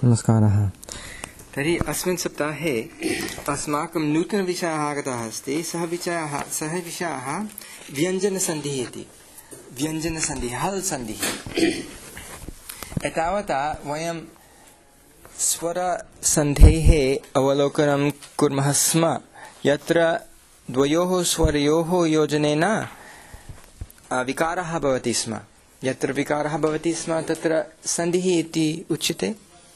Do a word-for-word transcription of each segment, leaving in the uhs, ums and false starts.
नमस्कारः। तर्हि अस्मिन् सप्ताहे अस्माकं नूतनविषयः आगतः अस्ति। सः विषयः सः विषयः व्यञ्जनसन्धिः इति। व्यञ्जनसन्धिः, हल् सन्धिः। एतावता वयं स्वरसन्धेः अवलोकनं कुर्मः स्म, यत्र द्वयोः स्वरयोः योजनेन विकारः भवति स्म। यत्र विकारः भवति स्म तत्र सन्धिः इति उच्यते।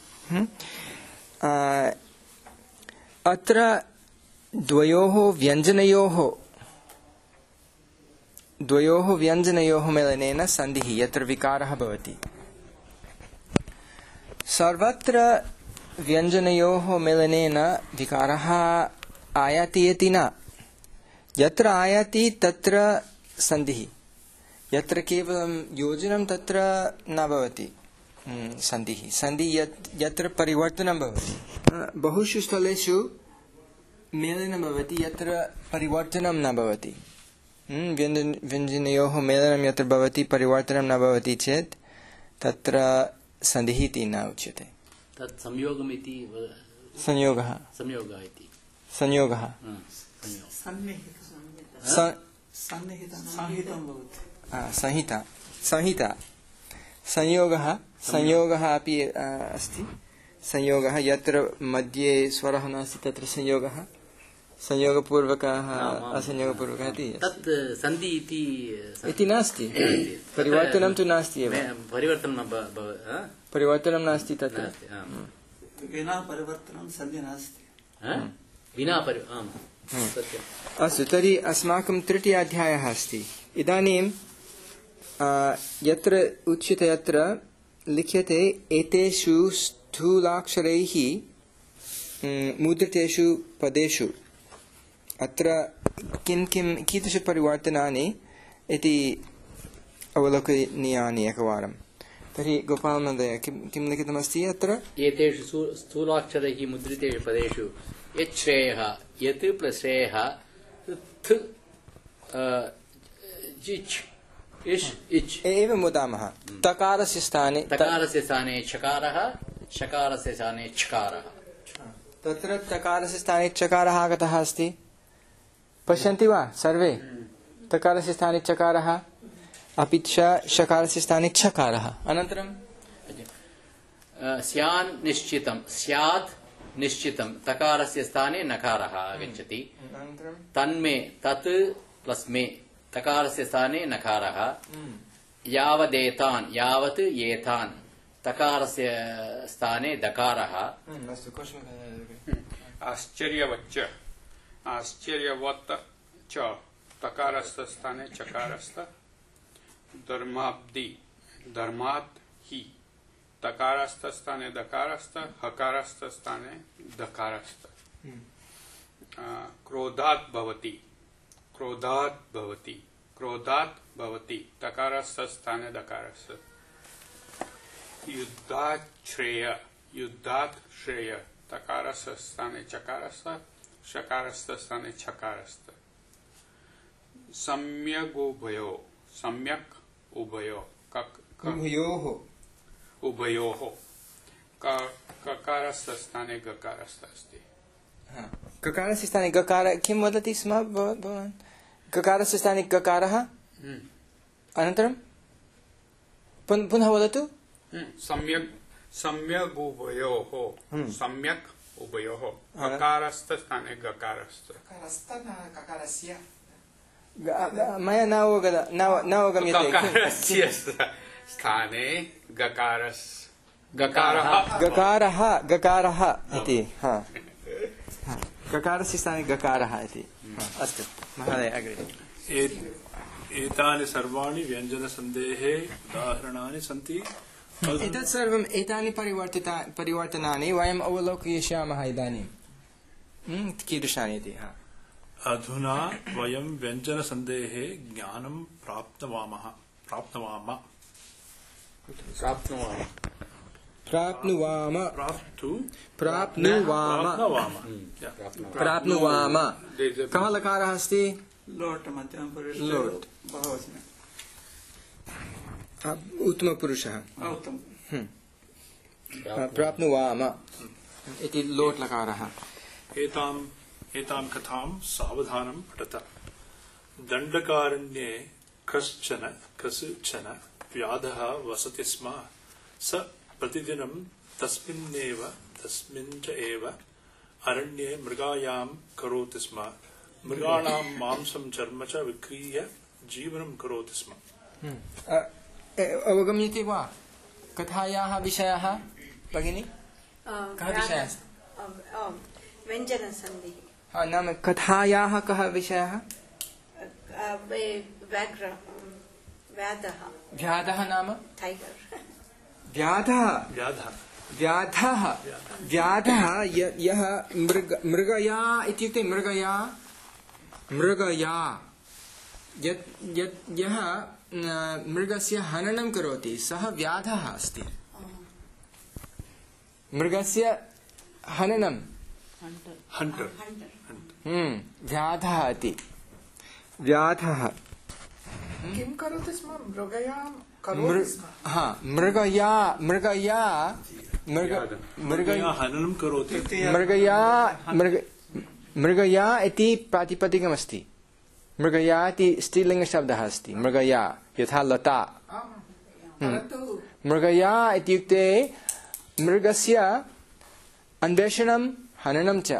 अत्र द्वयोः व्यञ्जनयोः द्वयोः व्यञ्जनयोः मेलनेन सन्धिः, यत्र विकारः भवति। सर्वत्र व्यञ्जनयोः मेलनेन विकारः आयाति इति न। यत्र आयाति तत्र सन्धिः, यत्र केवलं योजनं तत्र न भवति सन्धिः। सन्धिः यत्र परिवर्तनं भवति। बहुषु स्थलेषु मेलनं भवति यत्र परिवर्तनं न भवति। व्यञ्जन व्यञ्जनयोः मेलनं यत्र भवति परिवर्तनं न भवति चेत् तत्र सन्धिः इति न उच्यते। तत् संयोगम् इति संयोगः संयोगः इति संयोगः संहिता संहिता संयोगः संयोगः अपि अस्ति। संयोगः यत्र मध्ये स्वरः नास्ति तत्र संयोगः, संयोगपूर्वकः असंयोगपूर्वकः इति तत् सन्धि इति इति नास्ति। परिवर्तनं तु नास्ति एव। परिवर्तनं परिवर्तनं नास्ति तत्र। विना परिवर्तनं सन्धि नास्ति। विना परि अस्तु, तर्हि अस्माकं तृतीयाध्यायः अस्ति। इदानीं यत्र उच्यते, यत्र लिख्यते एतेषु स्थूलाक्षरैः मुद्रितेषु पदेषु अत्र किं किं कीदृश परिवर्तनानि इति अवलोकनीयानि एकवारं। तर्हि गोपाल महोदय, किं किं लिखितमस्ति अत्र? एतेषु स्थूलाक्षरैः मुद्रितेषु पदेषु यत् श्रेयः, यत् प्लस् श्रेयः, थ जिच् इष् इच् एवं वदामः। तकारस्य स्थाने तकारस्य स्थाने चकारः, शकारस्य स्थाने छकारः। तत्र तकारस्य स्थाने चकारः आगतः अस्ति। पश्यन्ति वा सर्वे? तकारस्य स्थाने चकारः, अपि च शकारस्य स्थाने छकारः। अनन्तरं स्यान् निश्चितं, स्यात् निश्चितं, तकारस्य स्थाने नकारः आगच्छति। तन्मे, तत् प्लस् मे, तकारस्य स्थाने नकारः। यावदेतान्, यावत् एतान्, तकारस्य स्थाने दकारः। आश्चर्यवच्च, आश्चर्यवत् च, तकारस्य स्थाने चकारस्य। धर्माब्धि, धर्मात् हि, तकारस्य स्थाने दकारस्य, हकारस्य स्थाने दकारस्य। क्रोधात् भवति, क्रोधात् भवति, क्रोधात् भवति, तकारस्य स्थाने दकारस्य। युद्धात् श्रेय, युद्धात् श्रेय, तकारस्य स्थाने चकारस्य, शकारस्य स्थाने छकारस्य। सम्यक् उभयो, सम्यक् उभयो, उभयोः उभयोः, ककारस्य स्थाने गकारस्य अस्ति। ककारस्य स्थाने गकार, किं वदति स्म भवान्? ककारस्य स्थाने गकारः, अनन्तरं पुनः वदतु। सम्यक् सम्यक् उभयोः, सम्यक् उभयोः, ककारस्य स्थाने गकारस्य। मया न अवगत न अवगम्यते। ककारस्य स्थाने गकारस्य, गकारः गकारः गकारः इति। हा, गकारस्य स्थाने गकारः इति। अस्तु महोदय, अग्रे। एतानि सर्वाणि व्यञ्जनसन्धेः उदाहरणानि सन्ति। एतत् सर्वम् एतानि परिवर्तिता परिवर्तनानि वयम् अवलोकयिष्यामः इदानीं। कीदृशानि इति। हा, अधुना वयं व्यञ्जनसन्धेः ज्ञानं प्राप्तवामः प्राप्तवाम प्राप्नुवाम प्राप्नुवाम प्राप्तु प्राप्नुवाम प्राप्नुवाम। कः लकारः अस्ति? लोट् मध्यमपुरुषः, लोट् बहुवचने। उत्तमपुरुषः। उत्तम। प्राप्नुवाम इति लोट् लकारः। एताम् एतां कथां सावधानं पठत। दण्डकारण्ये कश्चन कश्चन व्याधः वसति स्म। स प्रतिदिनं तस्मिन्नेव तस्मिन् च एव अरण्ये मृगायां करोति स्म। मृगाणां मांसं चर्म च विक्रीय जीवनं करोति स्म। अवगम्यते वा कथायाः विषयः भगिनी? कः विषयः? व्यञ्जनसन्धिः। हा, नाम कथायाः कः विषयः? व्याघ्र व्याधः। व्याधः नाम टाइगर। व्याधः व्याधः व्याधः व्याधः य- यः मृग मृगया इत्युक्ते मृगया मृगया यत् यत् यः न, मृगस्य हननं करोति सः व्याधः अस्ति। मृगस्य हननं हण्टर् हम्म, व्याधः इति व्याधः। किं करोति स्म? मृगयां करोति मृ स्म। हा मृगया मृगया मृग मृग हननं करोति। मृगया मृग मृगया इति प्रातिपदिकमस्ति। मृगया इति स्त्रीलिङ्गशब्दः अस्ति। मृगया यथा लता। परन्तु मृगया इत्युक्ते मृगस्य अन्वेषणं हननं च।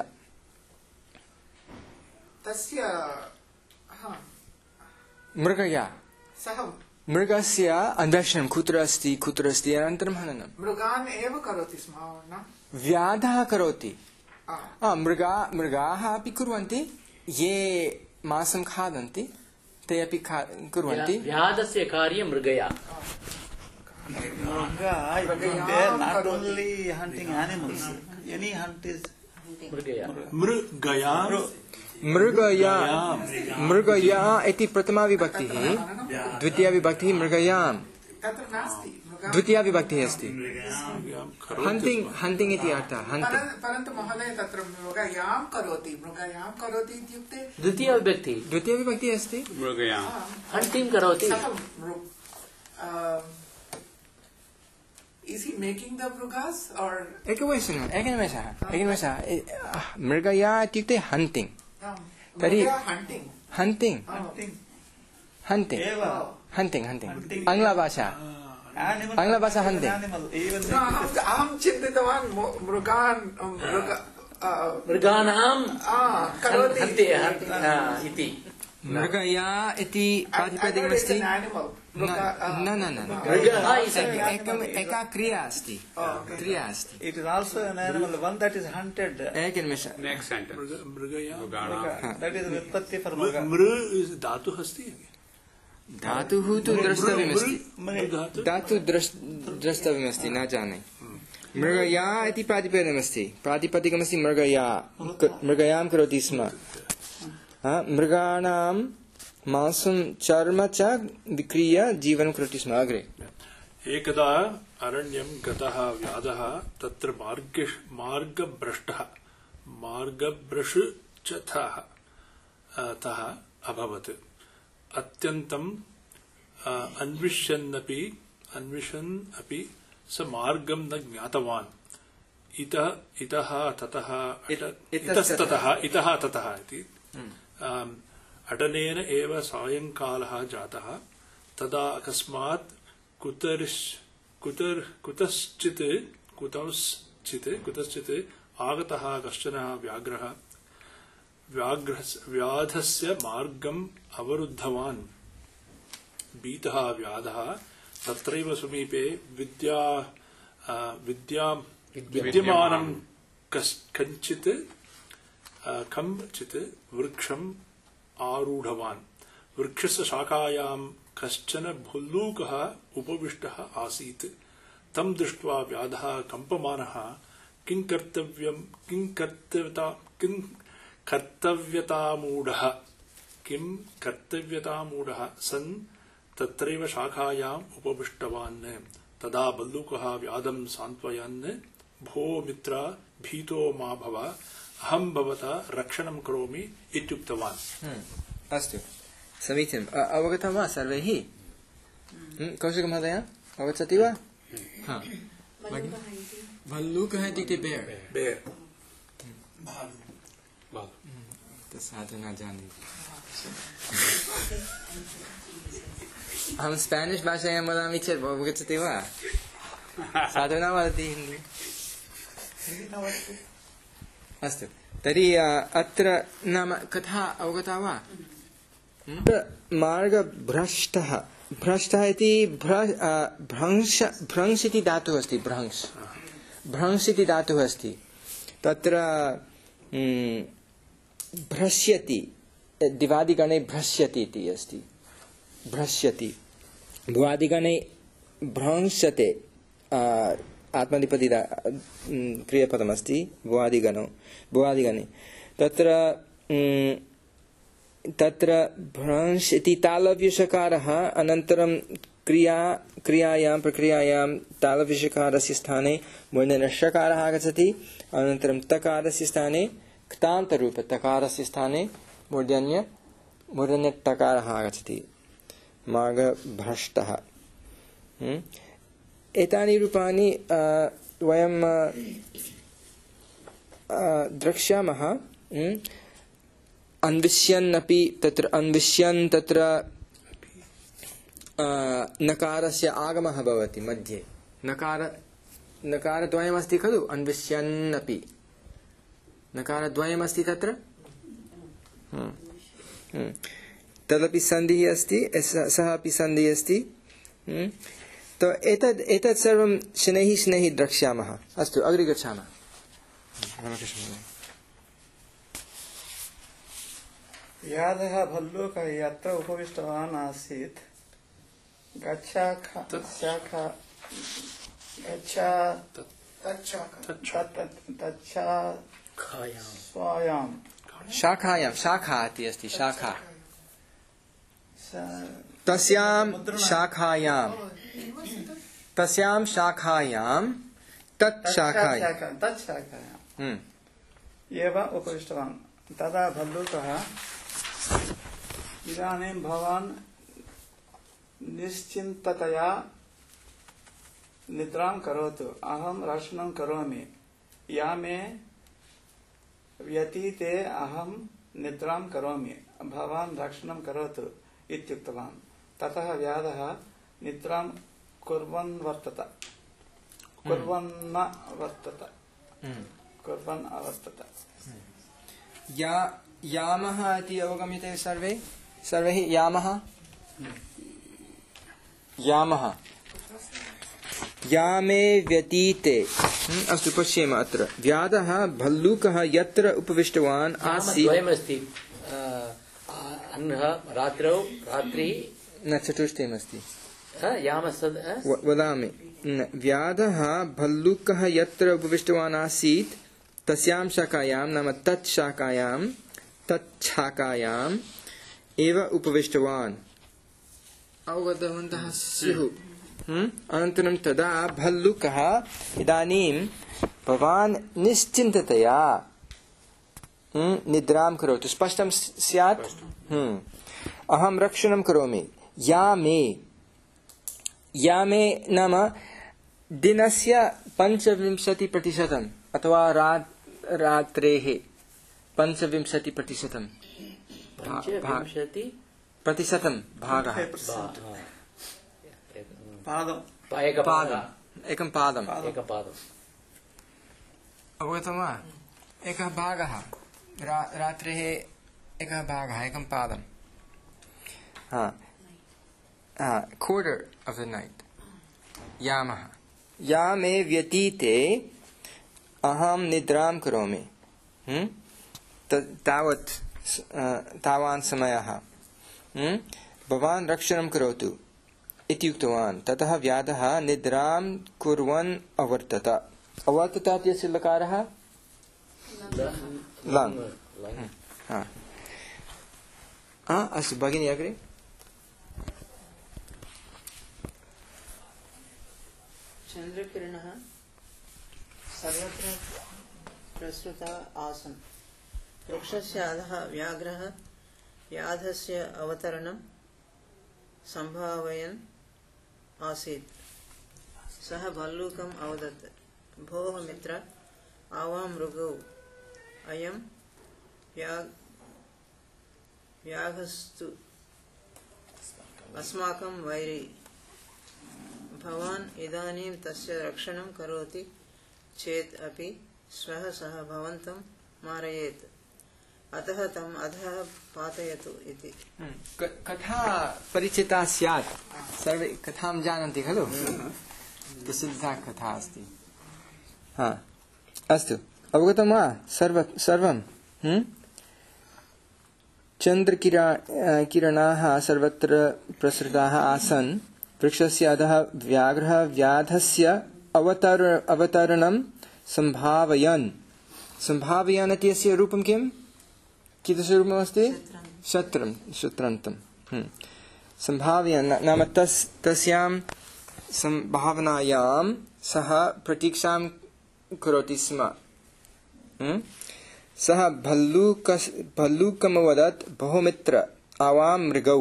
तस्य हा, मृगया सः मृगस्य अन्वेषणं कुत्र अस्ति कुत्र अस्ति अनन्तरं हननं। मृगान् एव करोति स्म न? व्याधः करोति। आ, आ, मृगा मृगाः अपि कुर्वन्ति। ये मांसं खादन्ति ते अपि खा कुर्वन्ति। व्याधस्य कार्यं मृगया। Murga, they are not only hunting animals. Any hunt is मृगया मृगया मृगया मृगया इति प्रथमा विभक्तिः। द्वितीया विभक्तिः मृगयां। तत्र नास्ति मृगा। द्वितीया विभक्तिः अस्ति। हन्टिङ्ग् हन्टिङ्ग् इति अर्थः हन्टिङ्ग्। पर- परन्तु महोदय तत्र मृगयां करोति मृगयां करोति इत्युक्ते द्वितीया विभक्ति द्वितीया विभक्तिः अस्ति। मृगयां हण्टिङ्ग् करोति। सः मृग is he making the mrugas or एकनिमेषः एकनिमेषः एकनिमेषः मृगया इत्युक्ते हन्टिङ्ग्। तर्हि hunting? हन्टिङ्ग् hunting. हन्टिङ्ग् Eva. हन्टिङ्ग् हन्टिङ्ग् आङ्ग्लभाषा Animal. आङ्ग्लभाषा hunting. Animal. Even No, अहं अहं चिन्तितवान् मु- मृगान् मृग आ, मृगाणां आ, करोति हन्ते हन्ति हा, इति मृगया इति प्रातिपदिकमस्ति। animal. न न न न मृगः इति एकम् एका क्रिया अस्ति क्रिया अस्ति। it is also an animal. One that is hunted. एकनिमेषः नेक्स्ट सेंटेंस मृगया मृगाणां That is Vyutpatti for Murga. मृ धातुः अस्ति। धातुः तु द्रष्टव्यमस्ति। मृधातु धातु द्रष्- द्रष्टव्यमस्ति न जाने। मृगया इति प्रातिपदिकमस्ति प्रातिपदिकमस्ति मृगया क- मृगयां करोति स्म। हा, मृगाणां मांसं चर्म च विक्रीय जीवनं करोति स्म। अग्रे एकदा अरण्यं गतः व्याधः तत्र मार्ग मार्गभ्रष्टः मार्गभ्रष्टः तः अभवत्। अत्यन्तम् अ, अन्विष्यन्नपि अन्विषन् अपि स मार्गं न ज्ञातवान्। इतः इतः ततः इत- इतस्ततः इतः ततः इति आम्, अटनेन एव सायंकालः जातः। तदा अकस्मात् कुतरिश् कुतर् कुतश्चित् कुतश्चित् कुतश्चित् आगतः कश्चन व्याघ्रः व्याघ्रस् व्याधस्य मार्गम् अवरुद्धवान्। भीतः व्याधः तत्रैव समीपे विद्या आ, विद्या विद्यमानं कस्- कञ्चित् आ, कञ्चित् वृक्षम् आरूढवान्। वृक्षस्य शाखायां कश्चन भल्लूकः उपविष्टः आसीत्। तं दृष्ट्वा व्याधः कम्पमानः किं कर्तव्यं किं कर्तव्यता किं कर्तव्यतामूढः किं कर्तव्यतामूढः सन् तत्रैव शाखायाम् उपविष्टवान्। तदा भल्लूकः व्याधं सान्त्वयन् भो मित्र भीतो मा भव अहं भवता रक्षणं करोमि इत्युक्तवान्। अस्तु समीचीनम्। अ- अवगतं वा सर्वैः? कौशिकमहोदय अवगच्छति वा? हा। भल्लूकः इत्युक्ते बेर् बेर् साधु न जाने अहं स्पेनिश् भाषायां वदामि चेत् अवगच्छति वा साधु न वदति हिन्दी अस्तु तर्हि अत्र नाम कथा अवगता वा मार्गभ्रष्टः भ्रष्टः इति भ्रंश भ्रंश इति धातुः अस्ति भ्रंश भ्रंश इति धातुः अस्ति तत्र भ्रश्यति दिवादिगणे भ्रश्यति इति अस्ति भ्रश्यति भुवादिगणे भ्रंशते आत्मनेपदी क्रियापदमस्ति भुवादिगणो भुवादिगणे तत्र तत्र भ्रंश इति तालव्यषकारः अनन्तरं क्रिया क्रियायां प्रक्रियायां तालव्यषकारस्य स्थाने मूर्धन्यषकारः आगच्छति अनन्तरं तकारस्य स्थाने क्तान्तरूप तकारस्य स्थाने मूर्धन्य मूर्धन्यटकारः आगच्छति मार्गभ्रष्टः एतानि रूपाणि वयं द्रक्ष्यामः अन्विष्यन्नपि तत्र अन्विष्यन् तत्र नकारस्य आगमः भवति मध्ये नकार नकारद्वयमस्ति खलु अन्विष्यन्नपि नकारद्वयमस्ति तत्र तदपि सन्धिः अस्ति सः अपि सन्धिः अस्ति तो एतद् एतत् सर्वं शनैः शनैः द्रक्ष्यामः अस्तु अग्रे गच्छामः व्याधः भल्लूकः यत्र उपविष्टवान् आसीत् गच्छा शाखा गच्छा तच्छा स्वायां शाखायां शाखा इति अस्ति शाखा तस्यां शाखायां तस्यां शाखायां तत् शाखायां तत् शाखायां एव उपविष्टवान् तदा भल्लूकः इदानीं भवान् निश्चिन्ततया निद्रां करोतु अहं रक्षणं करोमि या मे व्यतीते अहं निद्रां करोमि भवान् रक्षणं करोतु इत्युक्तवान् ततः व्याधः निद्रां कुर्वन् वर्तत कुर्वन्न वर्तत कुर्वन् अवर्तत या यामः इति अवगम्यते सर्वे सर्वैः यामः यामः यामे व्यतीते अस्तु पश्येम अत्र व्याधः भल्लूकः यत्र उपविष्टवान् आसीत् द्वयमस्ति रात्रौ रात्रि न चतुष्टयमस्ति यामसद् वदामि व्याधः भल्लूकः यत्र उपविष्टवान् आसीत् तस्यां शाखायां नाम तत् शाखायां तत् शाखायाम् एव उपविष्टवान् अवगतवन्तः स्युः अनन्तरं तदा भल्लूकः इदानीं भवान् निश्चिन्ततया निद्रां करोतु स्पष्टं स्यात् अहं रक्षणं करोमि या मे या मे नाम दिनस्य पञ्चविंशतिप्रतिशतम् अथवा रात्रेः पञ्चविंशतिप्रतिशतं प्रतिशतं भागः एकं पादम् अवगतं वा एकः भागः रात्रेः एकः भागः एकं पादं quarter of the night यामः यामे व्यतीते अहं निद्रां करोमि तावत् तावान् समयः भवान् रक्षणं करोतु इति उक्तवान् ततः व्याधः निद्रां कुर्वन् अवर्तत अवर्तत इत्यस्य लकारः लङ् अस्तु भगिनी अग्रे चन्द्रकिरणः सर्वत्र प्रसृता आसन् वृक्षस्य अधः व्याघ्रः व्याधस्य अवतरणं सम्भावयन् आसीत् सः भल्लूकम् अवदत्, भोः मित्र, आवां मृगौ अयं व्याघस्तु अस्माकं वैरी। भवान् इदानीं तस्य रक्षणं करोति चेत् अपि श्वः सः भवन्तं मारयेत्, अतः तम् अधः पातयतु इति। कथा परिचिता स्यात्, सर्वे कथां जानन्ति खलु, प्रसिद्धा कथा अस्ति। हा, अस्तु, अवगतं वा सर्व सर्वं? चन्द्रकिरा किरणाः सर्वत्र प्रसृताः आसन्। वृक्षस्य अधः व्याघ्रः व्याधस्य अवतर अवतरणं सम्भावयन्। सम्भावयन् इत्यस्य रूपं किं? कीदृशरूपमस्ति? शत्रं शत्रन्तं सम्भावयन् नाम तस् तस्यां सम्भावनायां सः प्रतीक्षां करोति स्म। सः भल्लूक भल्लूकमवदत्, भो मित्र, आवां मृगौ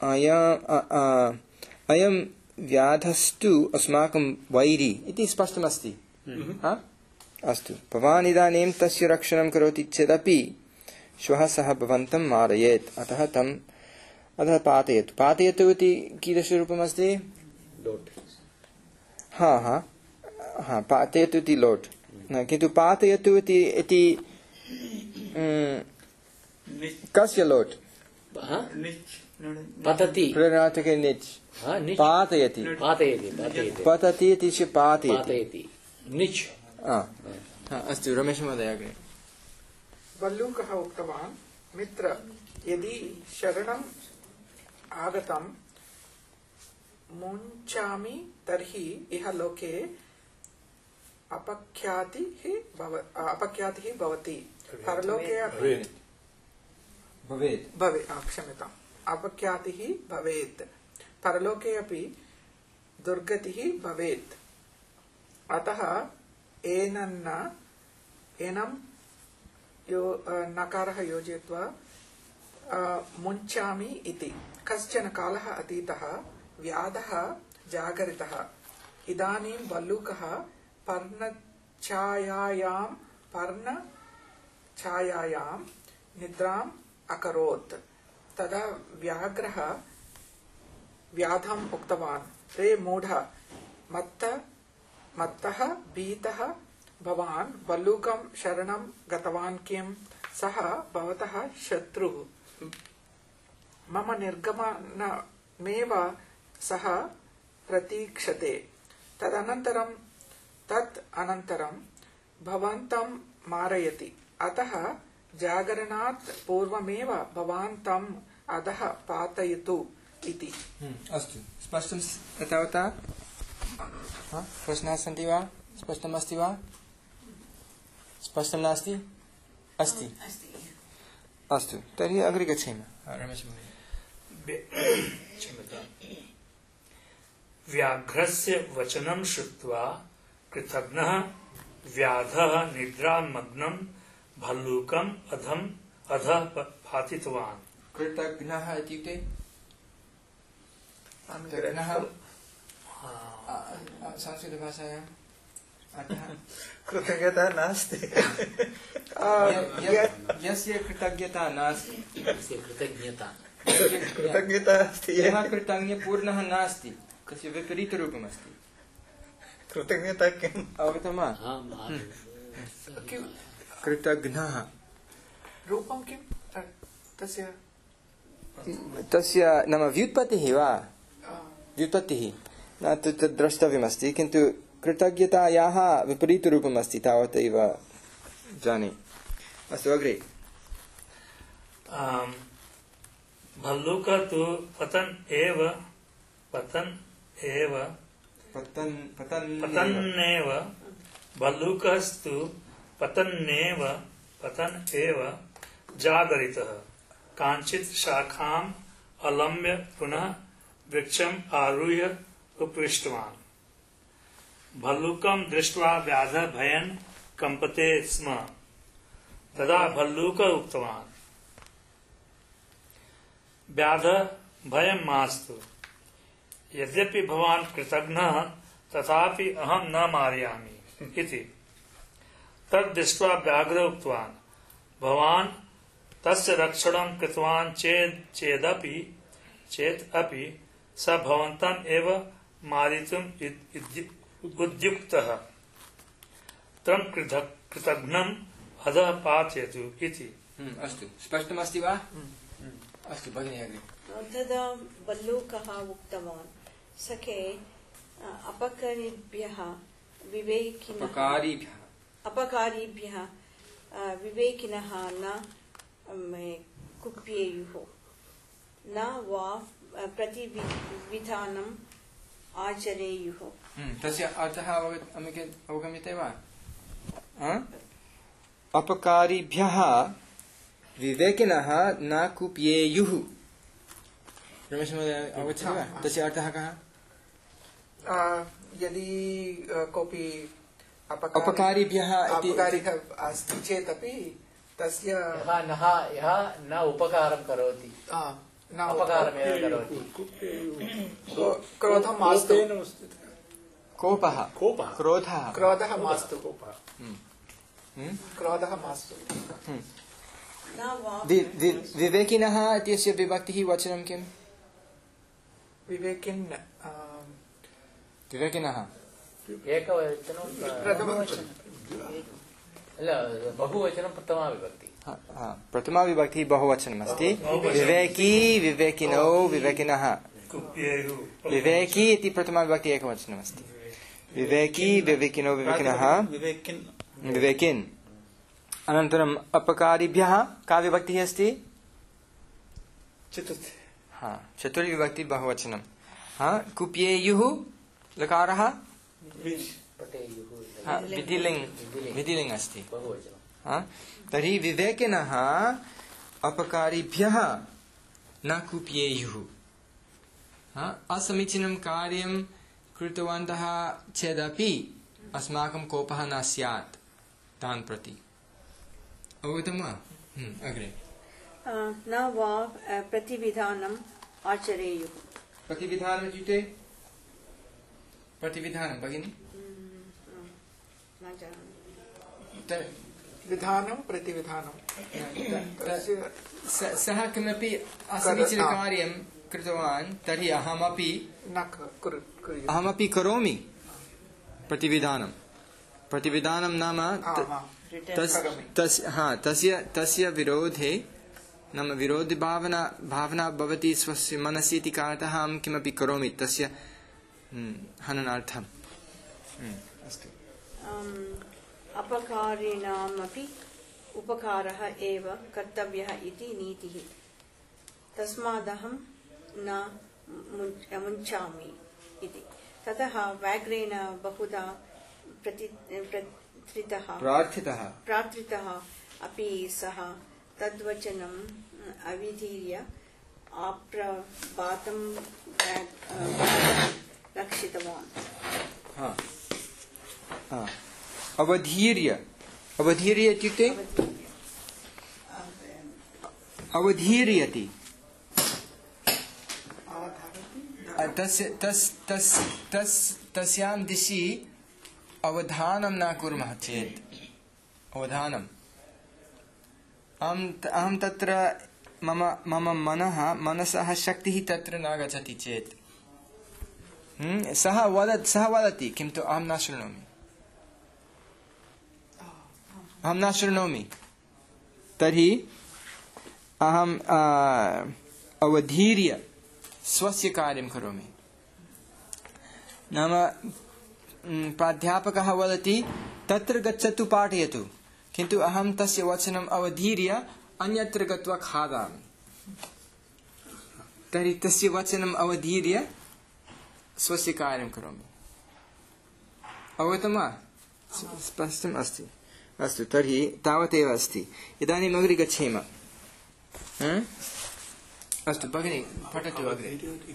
अयं व्याधस्तु अस्माकं वैरी इति स्पष्टमस्ति। अस्तु, भवान् इदानीं तस्य रक्षणं करोति चेदपि श्वः सः भवन्तं मारयेत्, अतः तम् अतः पातयतु। पातयतु इति कीदृशरूपमस्ति? लोट्। हा हा हा पातयतु इति लोट्, किन्तु पातयतु इति कस्य लोट्? पतति। प्रणाटके निच्। पातयति। पातयति। पतति इति पातयति। पातयति। निच्। अस्तु, रमेश महोदय अग्रे। भल्लूकः उक्तवान्, मित्र, यदि शरणम् आगतं मुञ्चामि तर्हि इह लोके अपख्यातिः भव अपख्यातिः भवति, परलोके अपि भवेत् भवेत् क्षम्यताम् अपख्यातिः भवेत्, परलोके अपि दुर्गतिः भवेत्। अतः एनन्न एनं यो नकारः योजयित्वा मुञ्चामि इति। कश्चन कालः अतीतः, व्याधः जागरितः। इदानीं भल्लूकः पर्णछायायां पर्णछायायां निद्राम् अकरोत्। तदा व्याघ्रः व्याधम् उक्तवान्, रे मूढ, मत्त मत्तः भीतः भवान् भल्लूकं शरणं गतवान् किम्? सः भवतः शत्रुः। मम निर्गमनमेव सः प्रतीक्षते। तदनन्तरं तत् अनन्तरं भवन्तं मारयति। अतः जागरणात् पूर्वमेव भवान् तम् अधः पातयतु इति। अस्तु, स्पष्टं एतावता? प्रश्नाः सन्ति वा? स्पष्टमस्ति वा? स्पष्टं नास्ति? अस्ति। अस्तु, तर्हि अग्रे गच्छेम। रमेश महोदय। व्याघ्रस्य वचनं श्रुत्वा कृतघ्नः व्याधः निद्रामग्नं भल्लूकम् अधम् अधः पातितवान्। कृतघ्नः इत्युक्ते संस्कृतभाषायां कृतज्ञता नास्ति। यस्य कृतज्ञता नास्ति, कृतज्ञता कृतज्ञता अस्ति, यः कृतज्ञपूर्णः नास्ति, तस्य विपरीतरूपमस्ति। कृतज्ञता किम्? अवगतं वा? कृतघ्नः रूपं किं तस्य? तस्य नाम व्युत्पत्तिः वा? व्युत्पत्तिः न तु तद् द्रष्टव्यमस्ति, किन्तु कृतज्ञतायाः विपरीतरूपमस्ति, तावदेव जाने। अस्तु, अग्रे। भल्लूक तु पतन् एव पतन् एव पतन् पतन्नेव भल्लूकस्तु पतन्नेव पतन् एव जागरितः। काञ्चित् शाखाम् अलम्ब्य पुनः वृक्षम् आरुह्य उपविष्टवान्। भल्लूकं दृष्ट्वा व्याधः भयन् कम्पते स्म। तदा भल्लूक उक्तवान्, व्याधः भयं मास्तु, यद्यपि भवान् कृतघ्नः तथापि अहं न मारयामि इति। तद्दृष्ट्वा व्याघ्रः उक्तवान्, भवान् तस्य रक्षणं कृतवान् चेत् चेदपि चेत् अपि स भवन्तम् एव मारितुम् उद्युक्तः। तं कृतघ्नम् अधः पातयतु इति। अस्तु, स्पष्टमस्ति वा? अस्तु भगिनी अग्रे। तदा बल्लूकः उक्तवान्, सखे अपकारिभ्यः विवेकिनः अपकारिभ्यः अपकारिभ्यः विवेकिनः न कुप्येयुः, न वा प्रतिविधानम् आचरेयुः। तस्य अर्थः अवगम्यते वा? अपकारिभ्यः विवेकिनः न कुप्येयुः। रमेश महोदय अवगच्छति वा? तस्य अर्थः कः? यदि कोऽपि अपकारिभ्यः अपकारिः अस्ति चेदपि तस्य यः यः न उपकारं करोति, अपकारमेव करोति, क्रोधं मास्तु, कोपः क्रोधः क्रोधः मास्तु क्रोधः मास्तु। विवेकिनः इत्यस्य विभक्तिः वचनं किम्? विवेकिन् विवेकिनः एकवचनं बहुवचनं प्रथमा विभक्ति। प्रथमा विभक्तिः बहुवचनमस्ति। विवेकी विवेकिनौ विवेकिनः। विवेकी इति प्रथमा विभक्ति एकवचनमस्ति। विवेकी विवेकिनौ विवेकिनः विवेकिन्। अनन्तरम् अपकारिभ्यः का विभक्तिः अस्ति? चतुर्थी। हाँ, चतुर्थी विभक्ति बहुवचनं। हाँ, कुप्येयुः लकारः विधिलिङ्ग् विधिलिङ्ग् अस्ति। हाँ, तर्हि विवेकिनः अपकारिभ्यः न कुप्येयुः। हाँ, असमीचीनं कार्यं कृतवन्तः चेदपि अस्माकं कोपः न स्यात् तान् प्रति। अवगतं वा? अग्रे। न वा प्रतिविधानम् आचरेयुः। प्रतिविधानम् इत्युक्ते प्रतिविधानं भगिनि? विधानं प्रतिविधानं। सः किमपि असमीचीनकार्यं कृतवान् तर्हि अहमपि अहमपि करोमि प्रतिविधानं। प्रतिविधानं नाम तस्य तस्य विरोधे नाम विरोधिभावना भावना भवति स्वस्य मनसि इति कारणतः अहं किमपि करोमि तस्य हननार्थम्। अस्तु। अपकारिणामपि उपकारः एव कर्तव्यः इति नीतिः। तस्मादहं न मुञ्चामि इति। ततः व्याघ्रेण बहुधा प्रतितः प्रार्थितः प्रार्थितः अपि सः तद्वचनम् अविधीर्य आप्रपातं रक्षितवान्। हाँ, हाँ, अवधीर्य अवधीर्य इत्युक्ते अवधीर्यति। तस्य तस् तस् तस् तस्यां दिशि अवधानं न कुर्मः चेत् अवधानम् अहं अहं तत्र मम मम मनः मनसः शक्तिः तत्र न गच्छति चेत् सः वदति सः वदति किन्तु अहं न शृणोमि अहं न शृणोमि तर्हि अहम् अवधीर्य स्वस्य कार्यं करोमि। नाम प्राध्यापकः वदति तत्र गच्छतु पाठयतु, किन्तु अहं तस्य वचनम् अवधीर्य अन्यत्र गत्वा खादामि। तर्हि तस्य वचनम् अवधीर्य स्वस्य कार्यं करोमि। अवगतं वा? स्पष्टम् अस्ति। अस्तु, तर्हि तावदेव अस्ति। इदानीम् अग्रे गच्छेम। अस्तु भगिनी, पठतु अग्रे।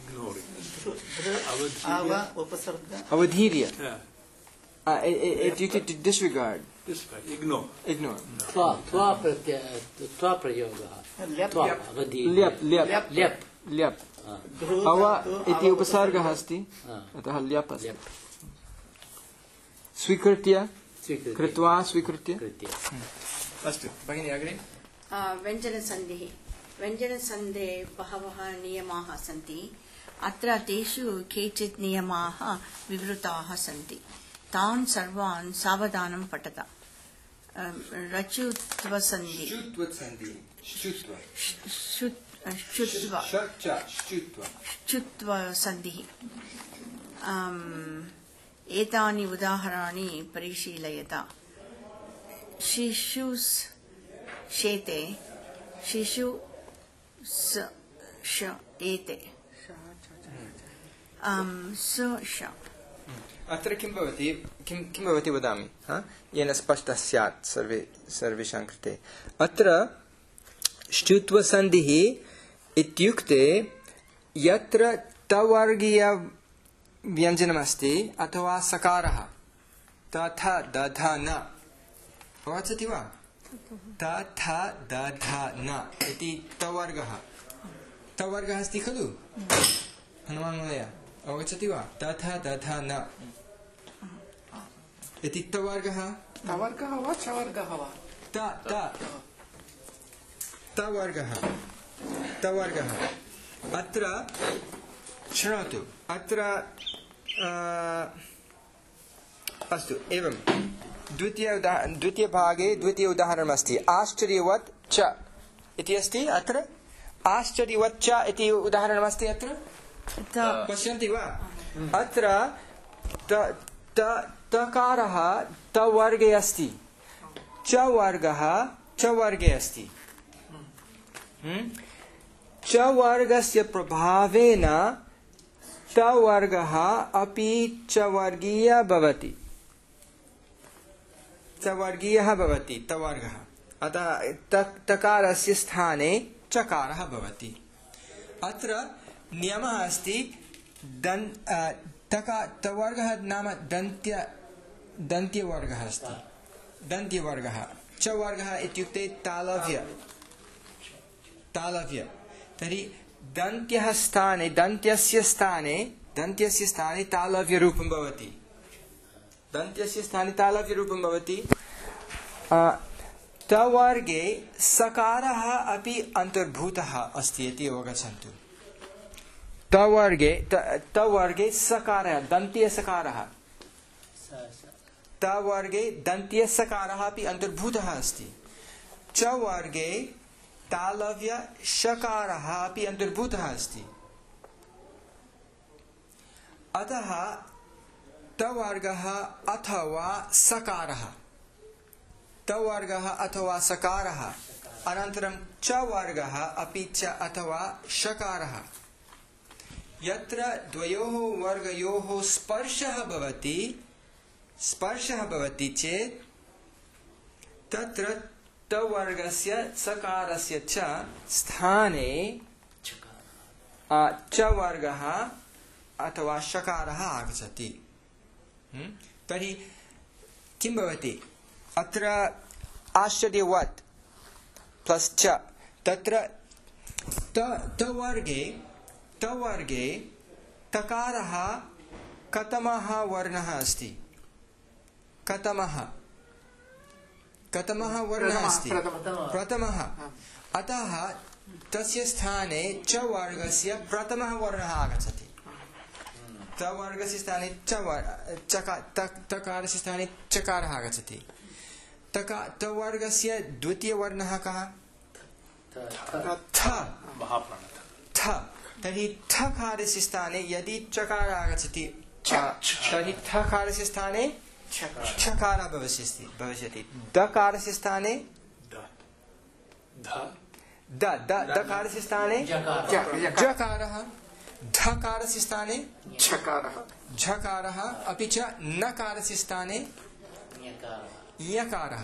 अवधीर्य इत्युक्ते disregard, ignore, ignore. त्वा त्वा प्रत्यय त्वा प्रयोगः ल्यप् ल्यप् ल्यप् ल्यप् अव इति उपसर्गः अस्ति, अतः ल्यप् अस्ति। स्वीकृत्य स्वीकृत्य कृत्वा स्वीकृत्य कृत्य अस्तु भगिनी अग्रे व्यञ्जनसन्धिः व्यञ्जनसन्धे बहवः नियमाः सन्ति अत्र तेषु केचित् नियमाः विवृताः सन्ति तान् सर्वान् सावधानं पठत रचुत्वसन्धि शुत्वसन्धिः एतानि उदाहरणानि परिशीलयत शिशुस् शेते शिशु स श एते स श अत्र किं भवति किं किं भवति वदामि येन स्पष्टः स्यात् सर्वे सर्वेषां कृते अत्र ष्टुत्वसन्धिः इत्युक्ते यत्र तवर्गीय व्यञ्जनमस्ति अथवा सकारः तथा दधा न अवगच्छति वा तथा दधा न इति तवर्गः तवर्गः अस्ति खलु हनुमान् महोदय अवगच्छति वा तथा दधा न इति तवर्गः तवर्गः वा चवर्गः वा त त तवर्गः तवर्गः अत्र शृणोतु अत्र अस्तु एवं द्वितीय द्वितीयभागे द्वितीय उदाहरणमस्ति आश्चर्यवत् च इति अस्ति अत्र आश्चर्यवत् च इति उदाहरणमस्ति अत्र पश्यन्ति वा अत्र तकारः तवर्गे अस्ति च वर्गः च वर्गे अस्ति च वर्गस्य प्रभावेन तवर्गः अपि च वर्गीयः भवति च वर्गीयः भवति तवर्गः अतः तकारस्य स्थाने चकारः भवति अत्र नियमः अस्ति दन् तका तवर्गः नाम दन्त्य दन्त्यवर्गः अस्ति दन्त्यवर्गः च वर्गः इत्युक्ते तालव्य तालव्य तर्हि दन्त्यः स्थाने दन्त्यस्य स्थाने दन्त्यस्य स्थाने तालव्यरूपं भवति दन्त्यस्य स्थाने तालव्यरूपं भवति तवर्गे सकारः अपि अन्तर्भूतः अस्ति इति अवगच्छन्तु तवर्गे तवर्गे सकारः दन्त्यसकारः तवर्गे दन्त्यसकारः अपि अन्तर्भूतः अस्ति च वर्गे तालव्य शकारः अपि अन्तर्भूतः अस्ति अतः तवर्गः अथवा सकारः तवर्गः अथवा सकारः अनन्तरं च वर्गः अपि च अथवा शकारः यत्र द्वयोः वर्गयोः स्पर्शः भवति स्पर्शः भवति चेत् तत्र तवर्गस्य सकारस्य च स्थाने च वर्गः अथवा शकारः आगच्छति तर्हि किं भवति अत्र आश्चर्यवत् प्लस् च तत्र तवर्गे तवर्गे तकारः कतमः वर्णः अस्ति कतमः कतमः वर्णः अस्ति प्रथमः अतः तस्य स्थाने च वर्गस्य प्रथमः वर्णः आगच्छति तवर्गस्य स्थाने च तकारस्य स्थाने चकारः आगच्छति तका तवर्गस्य द्वितीयवर्णः कः थ थ तर्हि थकारस्य स्थाने यदि चकारः आगच्छति तर्हि थकारस्य स्थाने छकारः भविष्यति भविष्यति दकारस्य स्थाने द दकारस्य स्थाने जकारः धकारस्य स्थाने झकारः झकारः अपि च नकारस्य स्थाने यकारः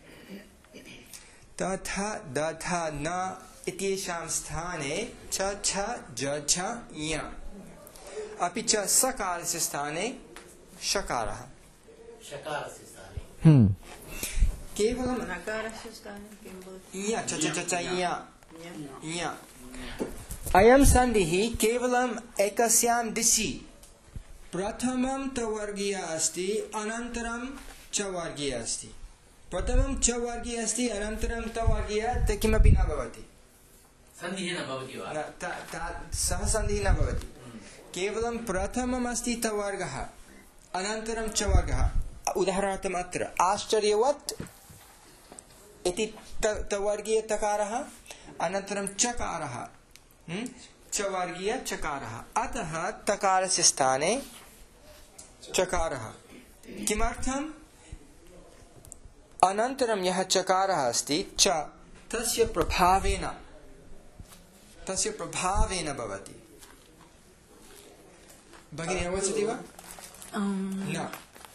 तथा दथा न इत्येषां स्थाने छ छ ज झ ञ अपि च सकारस्य स्थाने शकारः शकारस्य स्थाने हम्म केवलं नकारस्य स्थाने किं भवति ञ च च च ञ ञ अयं सन्धिः केवलम् एकस्यां दिशि प्रथमं तवर्गीय अस्ति अनन्तरं च वर्गीय अस्ति प्रथमं च वर्गीय अस्ति अनन्तरं तवर्गीय त किमपि न भवति सन्धिः न भवति वा न ता ता सह सन्धिः न भवति केवलं प्रथमम् अस्ति तवर्गः अनन्तरं च वर्गः उदाहरणार्थम् अत्र आश्चर्यवत् इति तवर्गीय तकारः अनन्तरं चकारः च वर्गीय चकारः अतः तकारस्य स्थाने चकारः किमर्थम् अनन्तरं यः चकारः अस्ति च तस्य प्रभावेन तस्य प्रभावेन भवति भगिनी अवगच्छति वा न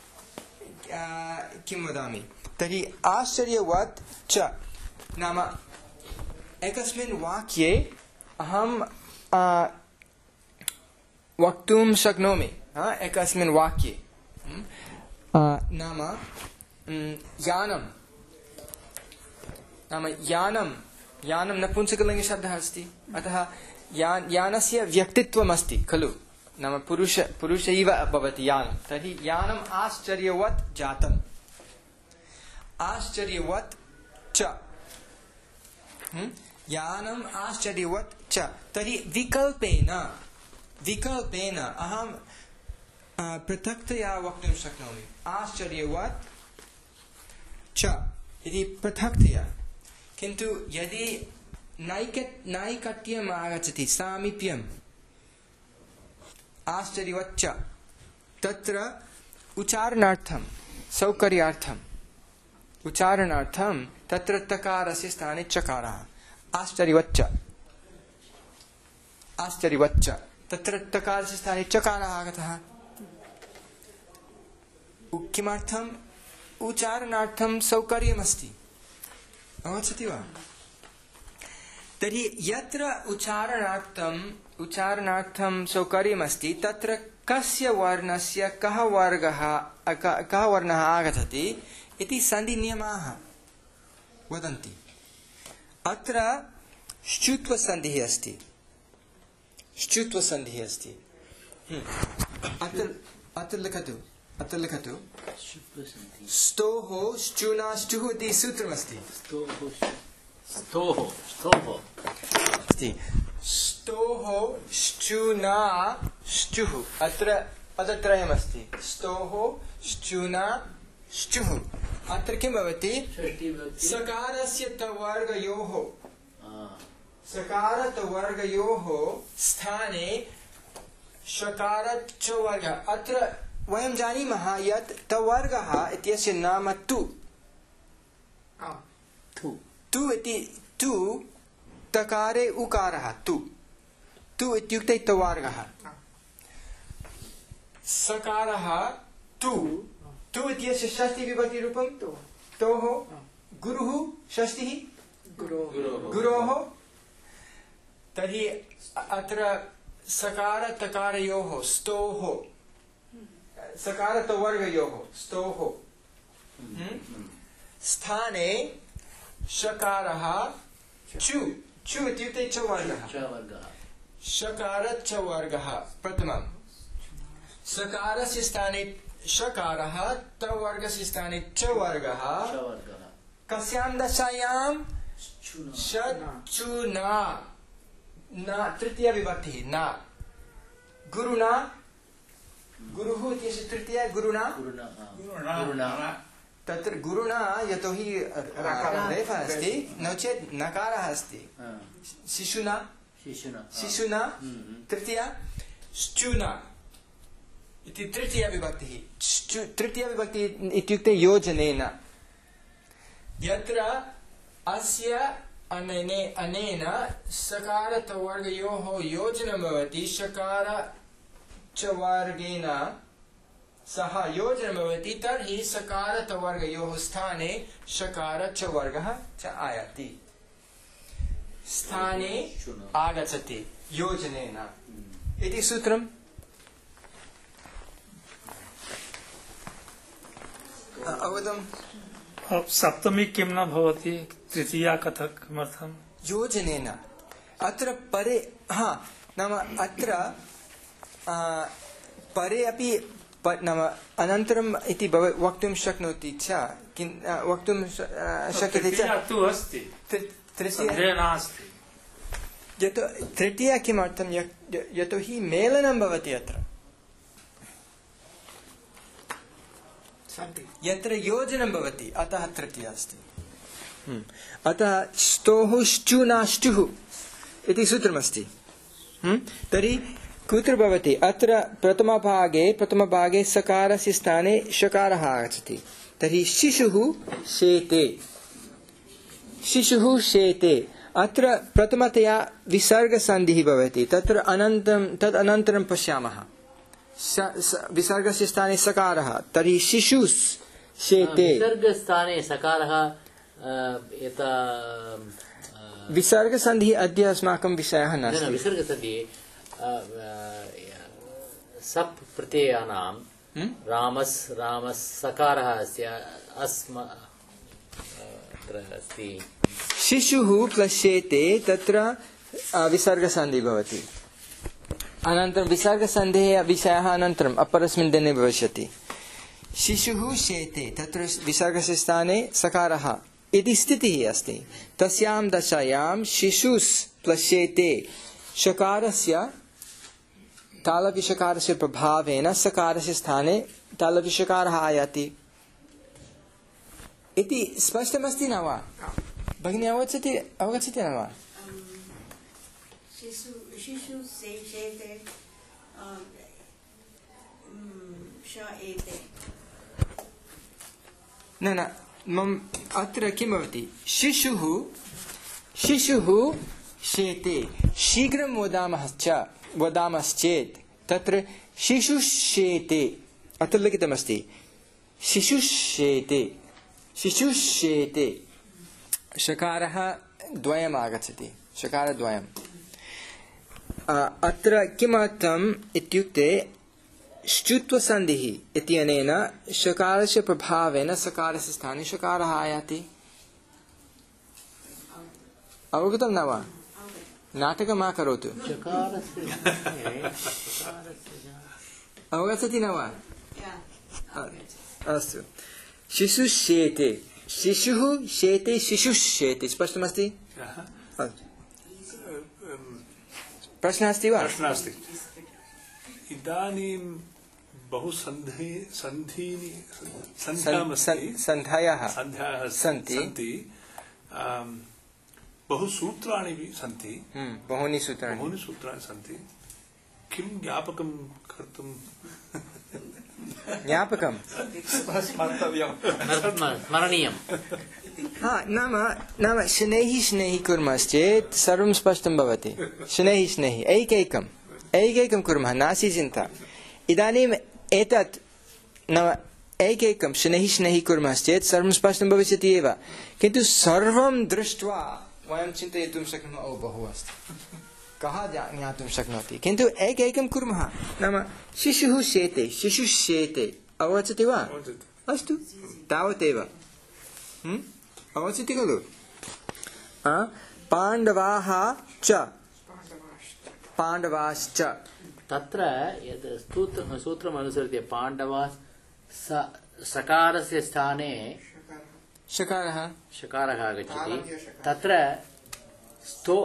किं वदामि तर्हि आश्चर्यवत् च नाम एकस्मिन् वाक्ये अहं वक्तुं शक्नोमि एकस्मिन् वाक्ये नाम यानं नाम यानं यानं नपुंसकलिङ्गशब्दः अस्ति अतः यान यानस्य व्यक्तित्वम् अस्ति खलु नाम पुरुष पुरुष इव भवति यानं तर्हि यानम् आश्चर्यवत् जातम् आश्चर्यवत् च यानम् आश्चर्यवत् च तर्हि विकल्पेन विकल्पेन अहं पृथक्तया वक्तुं शक्नोमि आश्चर्यवत् च इति पृथक्तया किन्तु यदि नैक नैकट्यम् आगच्छति सामीप्यम् आश्चर्यवत् च तत्र उच्चारणार्थं सौकर्यार्थम् उच्चारणार्थं तत्र तकारस्य स्थाने चकारः आश्चर्यवत् च आश्चर्यवत् च तत्र तकारस्य स्थाने चकारः आगतः किमर्थम् उच्चारणार्थं सौकर्यमस्ति अवगच्छति वा तर्हि यत्र उच्चारणार्थम् उच्चारणार्थं सौकर्यमस्ति तत्र कस्य वर्णस्य कः वर्गः कः वर्णः आगच्छति इति सन्धिनियमाः वदन्ति अत्र श्चुत्वसन्धिः अस्ति श्चुत्वसन्धिः अस्ति अत्र अत्र लिखतु अत्र लिखतु स्तोः श्चुना श्चुः इति सूत्रमस्ति स्तोः स्तोः अस्ति स्तोः श्चुना श्चुः अत्र पदत्रयमस्ति स्तोः श्चुना श्चुः अत्र किं भवति सकारस्य तवर्गयोः सकार तवर्गयोः स्थाने शकार च वर्गः अत्र वयं जानीमः यत् तवर्गः इत्यस्य नाम तु तु इति तु तकारे उकारः तु तु इत्युक्ते तवर्गः सकारः तु तु इत्यस्य षष्ठीविभक्तिरूपं तोः गुरुः षष्ठिः गुरोः तर्हि अत्र सकार तकारयोः स्तोः सकार तवर्गयोः स्तोः स्थाने शकारः चु चु इत्युक्ते च वर्गः शकार च वर्गः प्रथमं सकारस्य स्थाने शकारः तवर्गस्य स्थाने च वर्गः कस्यां दशायां षचुना न तृतीया विभक्तिः न गुरुना गुरुः इत्यस्य तृतीया गुरुना तत्र गुरुना यतोहि रेफः अस्ति नो चेत् नकारः अस्ति शिशुना शिशुना तृतीया श्चुना इति तृतीया विभक्तिः तृतीया विभक्तिः इत्युक्ते योजनेन यत्र अस्य अनेने अनेन सकार तवर्गयोः योजनं भवति शकार च वर्गेण सह योजनं भवति तर्हि सकार तवर्गयोः स्थाने शकार च वर्गः च आयाति स्थाने आगच्छति योजनेन इति सूत्रम् अवगतम् सप्तमी किं न भवति तृतीया कथक किमर्थम् योजनेन अत्र परे हा नाम अत्र परे अपि प- नाम अनन्तरम् इति भव वक्तुं शक्नोति च किं वक्तुं श- शक्यते च तृतीया तु अस्ति तृ- तृतीया सन्देहः नास्ति यतो तृतीया किमर्थं य- यतोहि मेलनं भवति अत्र यत्र योजनं भवति अतः तृतीया अस्ति हम्म। अतः स्तोः श्चुनाष्टुः इति सूत्रमस्ति हम्म। तर्हि कुत्र भवति अत्र प्रथमभागे प्रथमभागे सकारस्य स्थाने शकारः आगच्छति तर्हि शिशुः शेते शिशुः शेते अत्र प्रथमतया विसर्गसन्धिः भवति तत्र अनन्तरं तद् अनन्तरं पश्यामः विसर्गस्य स्थाने सकारः तर्हि शिशुः शेते विसर्गस्थाने सकारः यथा विसर्गसन्धिः अद्य अस्माकं विषयः नास्ति विसर्गसन्धिः सप् प्रत्ययानां रामस् रामस् सकारः अस्य अस्म अत्र अस्ति शिशुः प्लश्येते तत्र विसर्गसन्धिः भवति अनन्तरं विसर्गसन्धेः विषयः अनन्तरम् अपरस्मिन् दिने भविष्यति शिशुः शेते तत्र विसर्गस्य स्थाने सकारः इति स्थितिः अस्ति तस्यां दशायां शिशुस् प्लश्येते शकारस्य तालव्यषकारस्य प्रभावेन सकारस्य स्थाने तालव्यषकारः आयाति इति स्पष्टमस्ति न वा भगिनी अवगच्छति अवगच्छति न वा शिशु शिशु से शेते श एते न न मम अत्र किं भवति शिशुः शिशुः शेते शीघ्रं वदामः च वदामश्चेत् तत्र शिशुशेते अत्र लिखितमस्ति शिशुशेते शिशुशेते शकारः द्वयम् आगच्छति शकारद्वयम् अत्र किमर्थम् इत्युक्ते श्चुत्वसन्धिः इत्यनेन शकारस्य प्रभावेन सकारस्य स्थाने शकारः आयाति अवगतं न वा नाटकं मा करोतु अवगच्छति न वा अस्तु शिशुशेते शिशुः शेते शिशुशेते स्पष्टमस्ति प्रश्नः अस्ति वा प्रश्नः अस्ति इदानीं बहु सन्धि सन्धीनि सन्ध्यामस्ति सन्ध्यायाः सन्ध्याः सन्ति सन्ति बहु सूत्राणि सन्ति बहूनि सूत्राणि बहूनि सूत्राणि सन्ति किं ज्ञापकं कर्तुं ज्ञापकं स्मरणीयं हा नाम नाम शनैः शनैः कुर्मश्चेत् सर्वं स्पष्टं भवति शनैः शनैः एकैकम् एकैकं कुर्मः नास्ति चिन्ता इदानीम् एतत् नाम एकैकं शनैः शनैः कुर्मश्चेत् सर्वं स्पष्टं भविष्यति एव किन्तु सर्वं दृष्ट्वा वयं चिन्तयितुं शक्नुमः ओ बहु अस्ति कः ज्ञातुं शक्नोति किन्तु एकैकं कुर्मः नाम शिशुः शेते शिशुशेते अवगच्छति वा अस्तु तावदेव अवगच्छति खलु पाण्डवाः च पाण्डवाश्च तत्र यत् सूत्रम् सूत्रम् अनुसृत्य पाण्डवा सकारस्य स्थाने शकारः शकारः आगच्छति तत्र स्तो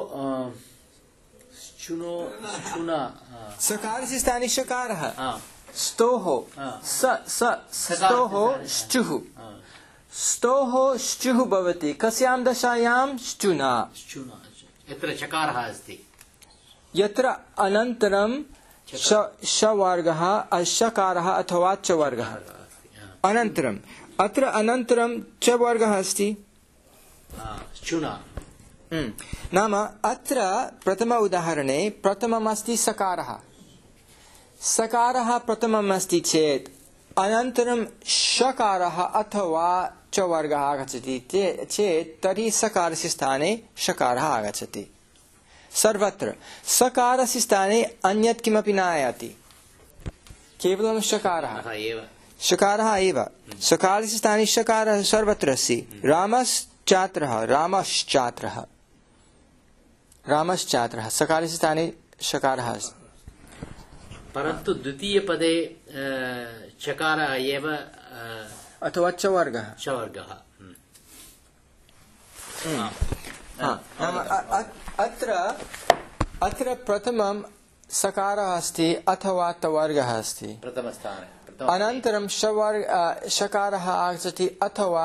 शुनो शुना सकारस्य स्थाने शकारः स्तोः स स स्तोः श्चुः स्तोः श्चुः भवति कस्यां दशायां श्चुना शुना यत्र चकारः अस्ति यत्र अनन्तरं शवर्गः शकारः अथवा च वर्गः अनन्तरम् अत्र अनन्तरं च वर्गः अस्ति शुना नाम अत्र प्रथम उदाहरणे प्रथमम् अस्ति सकारः सकारः प्रथमम् अस्ति चेत् अनन्तरं शकारः अथवा च वर्गः आगच्छति चेत् तर्हि सकारस्य स्थाने शकारः आगच्छति सर्वत्र सकारस्य स्थाने अन्यत् किमपि न आयाति केवलं शकारः शकारः एव सकारस्य स्थाने शकारः सर्वत्र अस्ति रामश्चात्रः रामश्चात्रः रामश्चात्रः सकारस्य स्थाने शकारः अस्ति परन्तु द्वितीयपदे चकारः एव अथवा चवर्गः चवर्गः नाम अत्र अत्र प्रथमं सकारः अस्ति अथवा तवर्गः अस्ति प्रथमस्थाने अनन्तरं शवर्ग शकारः आगच्छति अथवा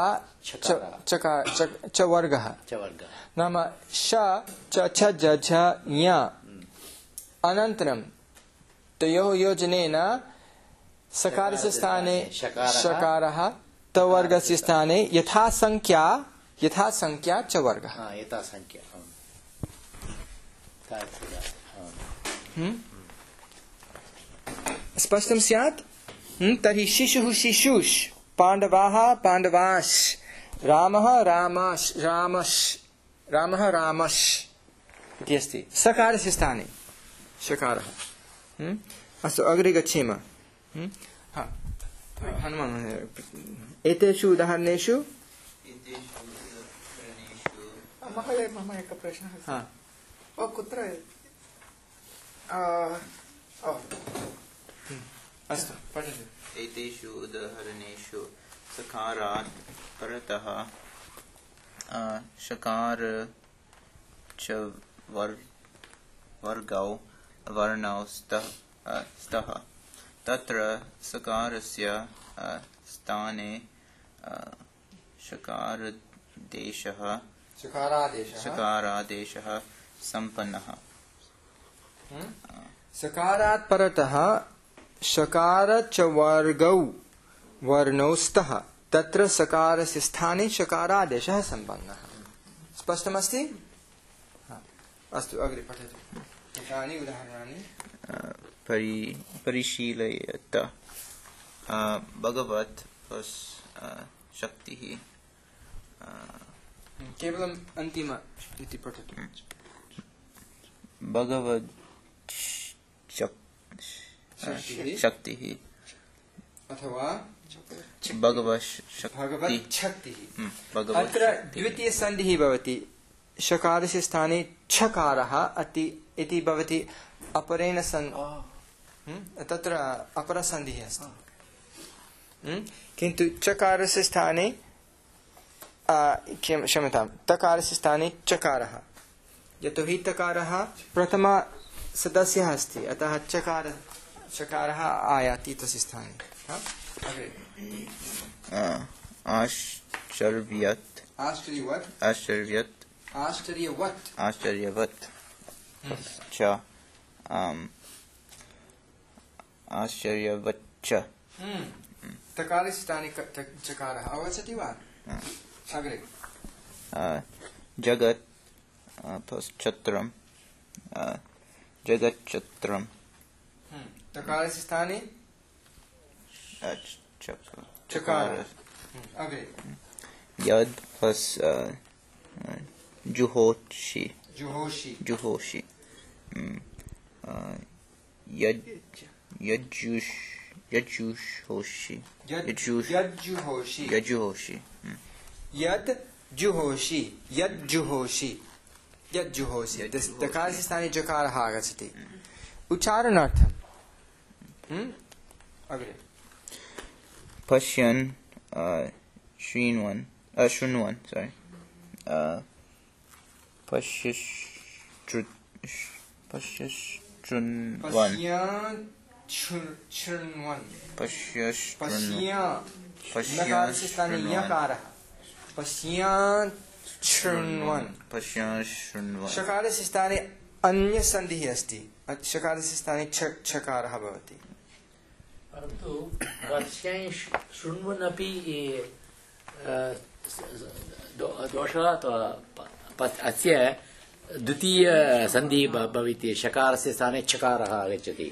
चवर्गः नाम श च छ ज झ ञ अनन्तरं तयोः योजनेन सकारस्य स्थाने शकारः तवर्गस्य स्थाने यथा संख्या यथा संख्या च वर्गः यथा संख्या स्पष्टं स्यात् तर्हि शिशुः शिशुष् पाण्डवाः पाण्डवाश् रामः रामाश् रामश् रामः रामश् इति अस्ति सकारस्य स्थाने शकारः अस्तु अग्रे गच्छेम हनुमान् एतेषु उदाहरणेषु महोदय मम एकः प्रश्नः अस्ति कुत्र अस्तु पठतु एतेषु उदाहरणेषु सकारात् परतः शकार च वर्गौ वर्णौ स्तः तत्र सकारस्य स्थाने शकारदेशः शकारादेशः सम्पन्नः सकारात् परतः शकार च वर्गौ वर्णौ स्तः तत्र सकारस्य स्थाने शकारादेशः सम्पन्नः स्पष्टमस्ति अस्तु अग्रे पठतु एतानि उदाहरणानि परिशीलयत भगवत् प्लस् शक्तिः केवलम् अन्तिम इति पठतु भगवत् शक्तिः अथवा भगवत् शक्तिः अत्र द्वितीय संधिः भवति शकारस्य स्थाने छकारः अति इति भवति अपरेण सन् तत्र अपरसन्धिः अस्ति किन्तु चकारस्य स्थाने क्षम्यतां तकारस्य स्थाने चकारः यतोहि तकारः प्रथम सदस्यः अस्ति अतः चकार चकारः आयाति तस्य स्थाने आश्चर्यवत् आश्चर्यवत् आश्चर्यवत् आश्चर्यवत् आश्चर्यवत् च आश्चर्यवच्च तकारस्य स्थाने चकारः आगच्छति वा अग्रे जगत् छत्रं जगच्छत्रं तकारस्य स्थाने चकार अग्रे यद् प्लस जुहोषि जुहोषि जुहोषि यज् यज्जुष यज्जुहोषि यज्जुहोषि यज्जुहोषि यद् जुहोषि यज्जुहोषि यज्जुहोषि तकारस्य स्थाने जकारः आगच्छति उच्चारणार्थम् अग्रे पश्यन् शृण्वन् अशृण्वन् sorry पश्यश्चृ पश्यश्चृण्वन् शृण्वन् पश्यश्चृण्वन् स्थाने यकारः पश्यान् शृण्वन् पश्यान् शृण्वन् शकारस्य स्थाने अन्य संधिः अस्ति शकारस्य स्थाने छकारः भवति परन्तु पश्यान् शृण्वन् अपि दोषः अथवा अस्य द्वितीय सन्धिः भवति शकारस्य स्थाने चकारः आगच्छति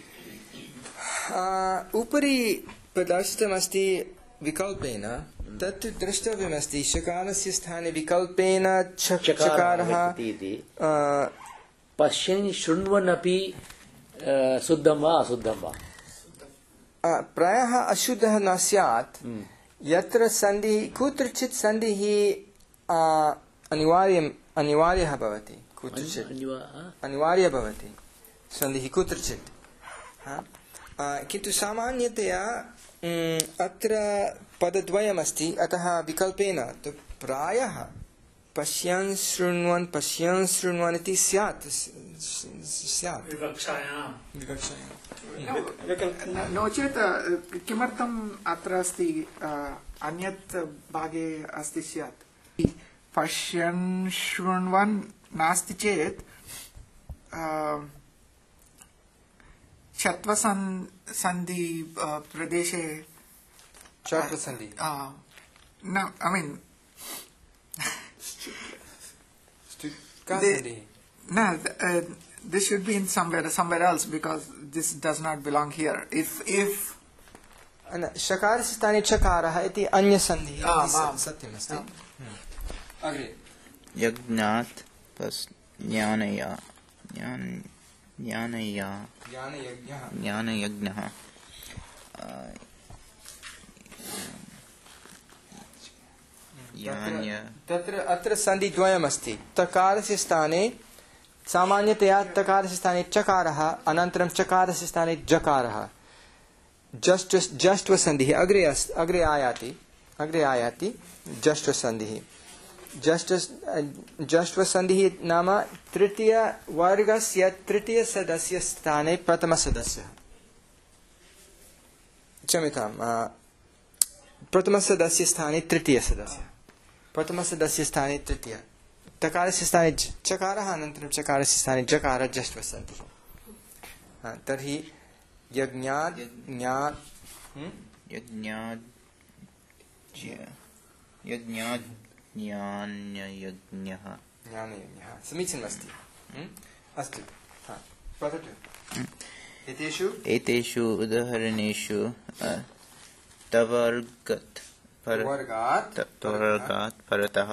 उपरि प्रदर्शितमस्ति विकल्पेन तत् द्रष्टव्यमस्ति शकारस्य स्थाने विकल्पेन चकारः पश्यन् शृण्वन् अपि शुद्धं वा अशुद्धं वा प्रायः अशुद्धः न स्यात् यत्र सन्धिः कुत्रचित् सन्धिः अनिवार्यम् अनिवार्यः भवति कुत्रचित् अनिवार्यः भवति सन्धिः कुत्रचित् किन्तु सामान्यतया अत्र पदद्वयमस्ति अतः विकल्पेन तु प्रायः पश्यन् शृण्वन् पश्यन् शृण्वन् इति स्यात् स्यात् विवक्षायां विकल्प नो चेत् किमर्थम् अत्र अस्ति अन्यत् भागे अस्ति स्यात् पश्यन् शृण्वन् नास्ति चेत् चत्वसन् सन्धि प्रदेशे चत्वसन्धि no I mean they, no uh, this should be in somewhere somewhere else because this does not belong here if if शकारस्य स्थाने चकारः इति अन्यसन्धिः सत्यमस्ति अग्रे यज्ञात् प्लस ज्ञानया ज्ञान ज्ञानया ज्ञानयज्ञः ज्ञानयज्ञः तत्र अत्र सन्धिद्वयमस्ति तकारस्य स्थाने सामान्यतया तकारस्य स्थाने चकारः अनन्तरं चकारस्य स्थाने जकारः जष्ट् जष्ट्वसन्धिः अग्रे अग्रे आयाति अग्रे आयाति जष्ट्वसन्धिः जष्ट् जष्ट्वसन्धिः नाम तृतीयवर्गस्य तृतीयसदस्य स्थाने प्रथमसदस्यः क्षम्यतां प्रथमसदस्य स्थाने तृतीयसदस्यः प्रथमसदस्य स्थाने तृतीय तकारस्य स्थाने चकारः अनन्तरं चकारस्य स्थाने जकारः जष्ट्वसन्धिः तर्हि यज्ञात् ज्ञात् यज्ञात् यज्ञात् ज्ञानयज्ञः ज्ञानयज्ञः समीचीनमस्ति अस्तु पठतु एतेषु एतेषु उदाहरणेषु तवर्गात् तवर्गात् परतः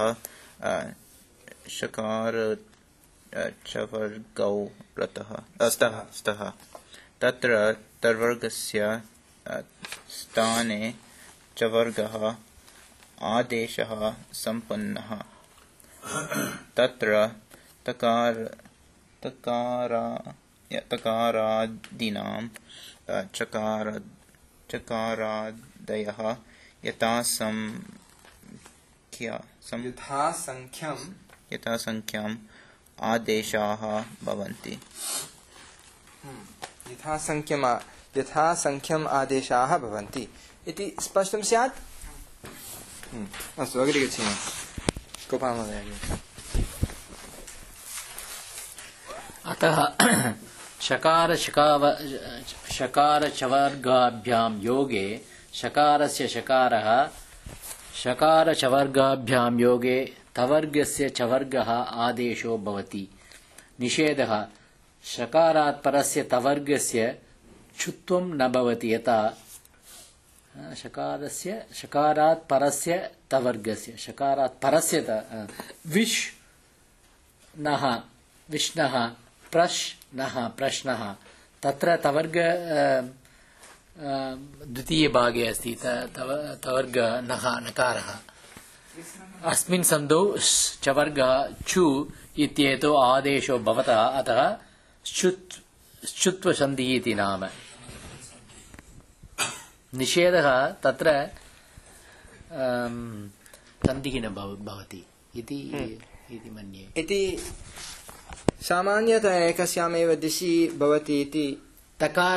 शकार चवर्गौ रतः स्तः स्तः तत्र तवर्गस्य स्थाने चवर्गः आदेशः सम्पन्नः तत्र तकार तकारा तकारादीनां चकार चकारादयः यथासंख्या यथासंख्यं यथासंख्याम् आदेशाः भवन्ति यथासंख्यम् यथासंख्यम् आदेशाः भवन्ति इति स्पष्टं स्यात् अस्तु अग्रे गच्छामः गोपाल महोदय अतः शकार शकाव शकार चवर्गाभ्यां योगे शकारस्य शकारः शकार चवर्गाभ्यां योगे तवर्गस्य चवर्गः आदेशो भवति निषेधः शकारात् परस्य तवर्गस्य चुत्वं न भवति यथा शकारस्य शकारात् परस्य तवर्गस्य शकारात् परस्य विश् नः विष्णः प्रश्नः प्रश्नः तत्र तवर्ग द्वितीये भागे अस्ति तवर्ग नः नकारः अस्मिन् सन्धौ चवर्गः चु इत्येतो आदेशो भवतः अतः श्चुत्वसन्धिः इति नाम निषेधः तत्र सन्धिः न भवति इति इति मन्ये इति सामान्यतः एकस्यामेव दिशि भवति इति तकार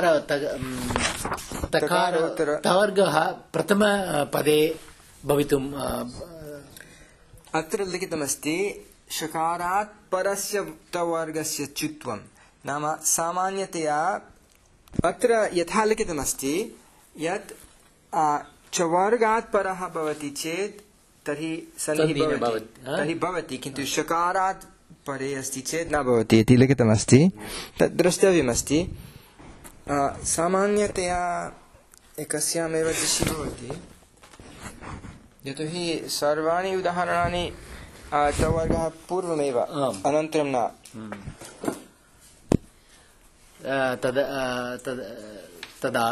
तकार तवर्गः प्रथम पदे भवितुं अत्र लिखितमस्ति शकारात् परस्य तवर्गस्य चुत्वं नाम सामान्यतया अत्र यथा लिखितमस्ति यत् चवर्गात् परः भवति चेत् तर्हि सन्धिः भवति तर्हि भवति किन्तु शकारात् परे अस्ति चेत् न भवति इति लिखितमस्ति तद् द्रष्टव्यमस्ति सामान्यतया एकस्यामेव दिशि भवति यतोहि सर्वाणि उदाहरणानि तवर्गः पूर्वमेव अनन्तरं न तदा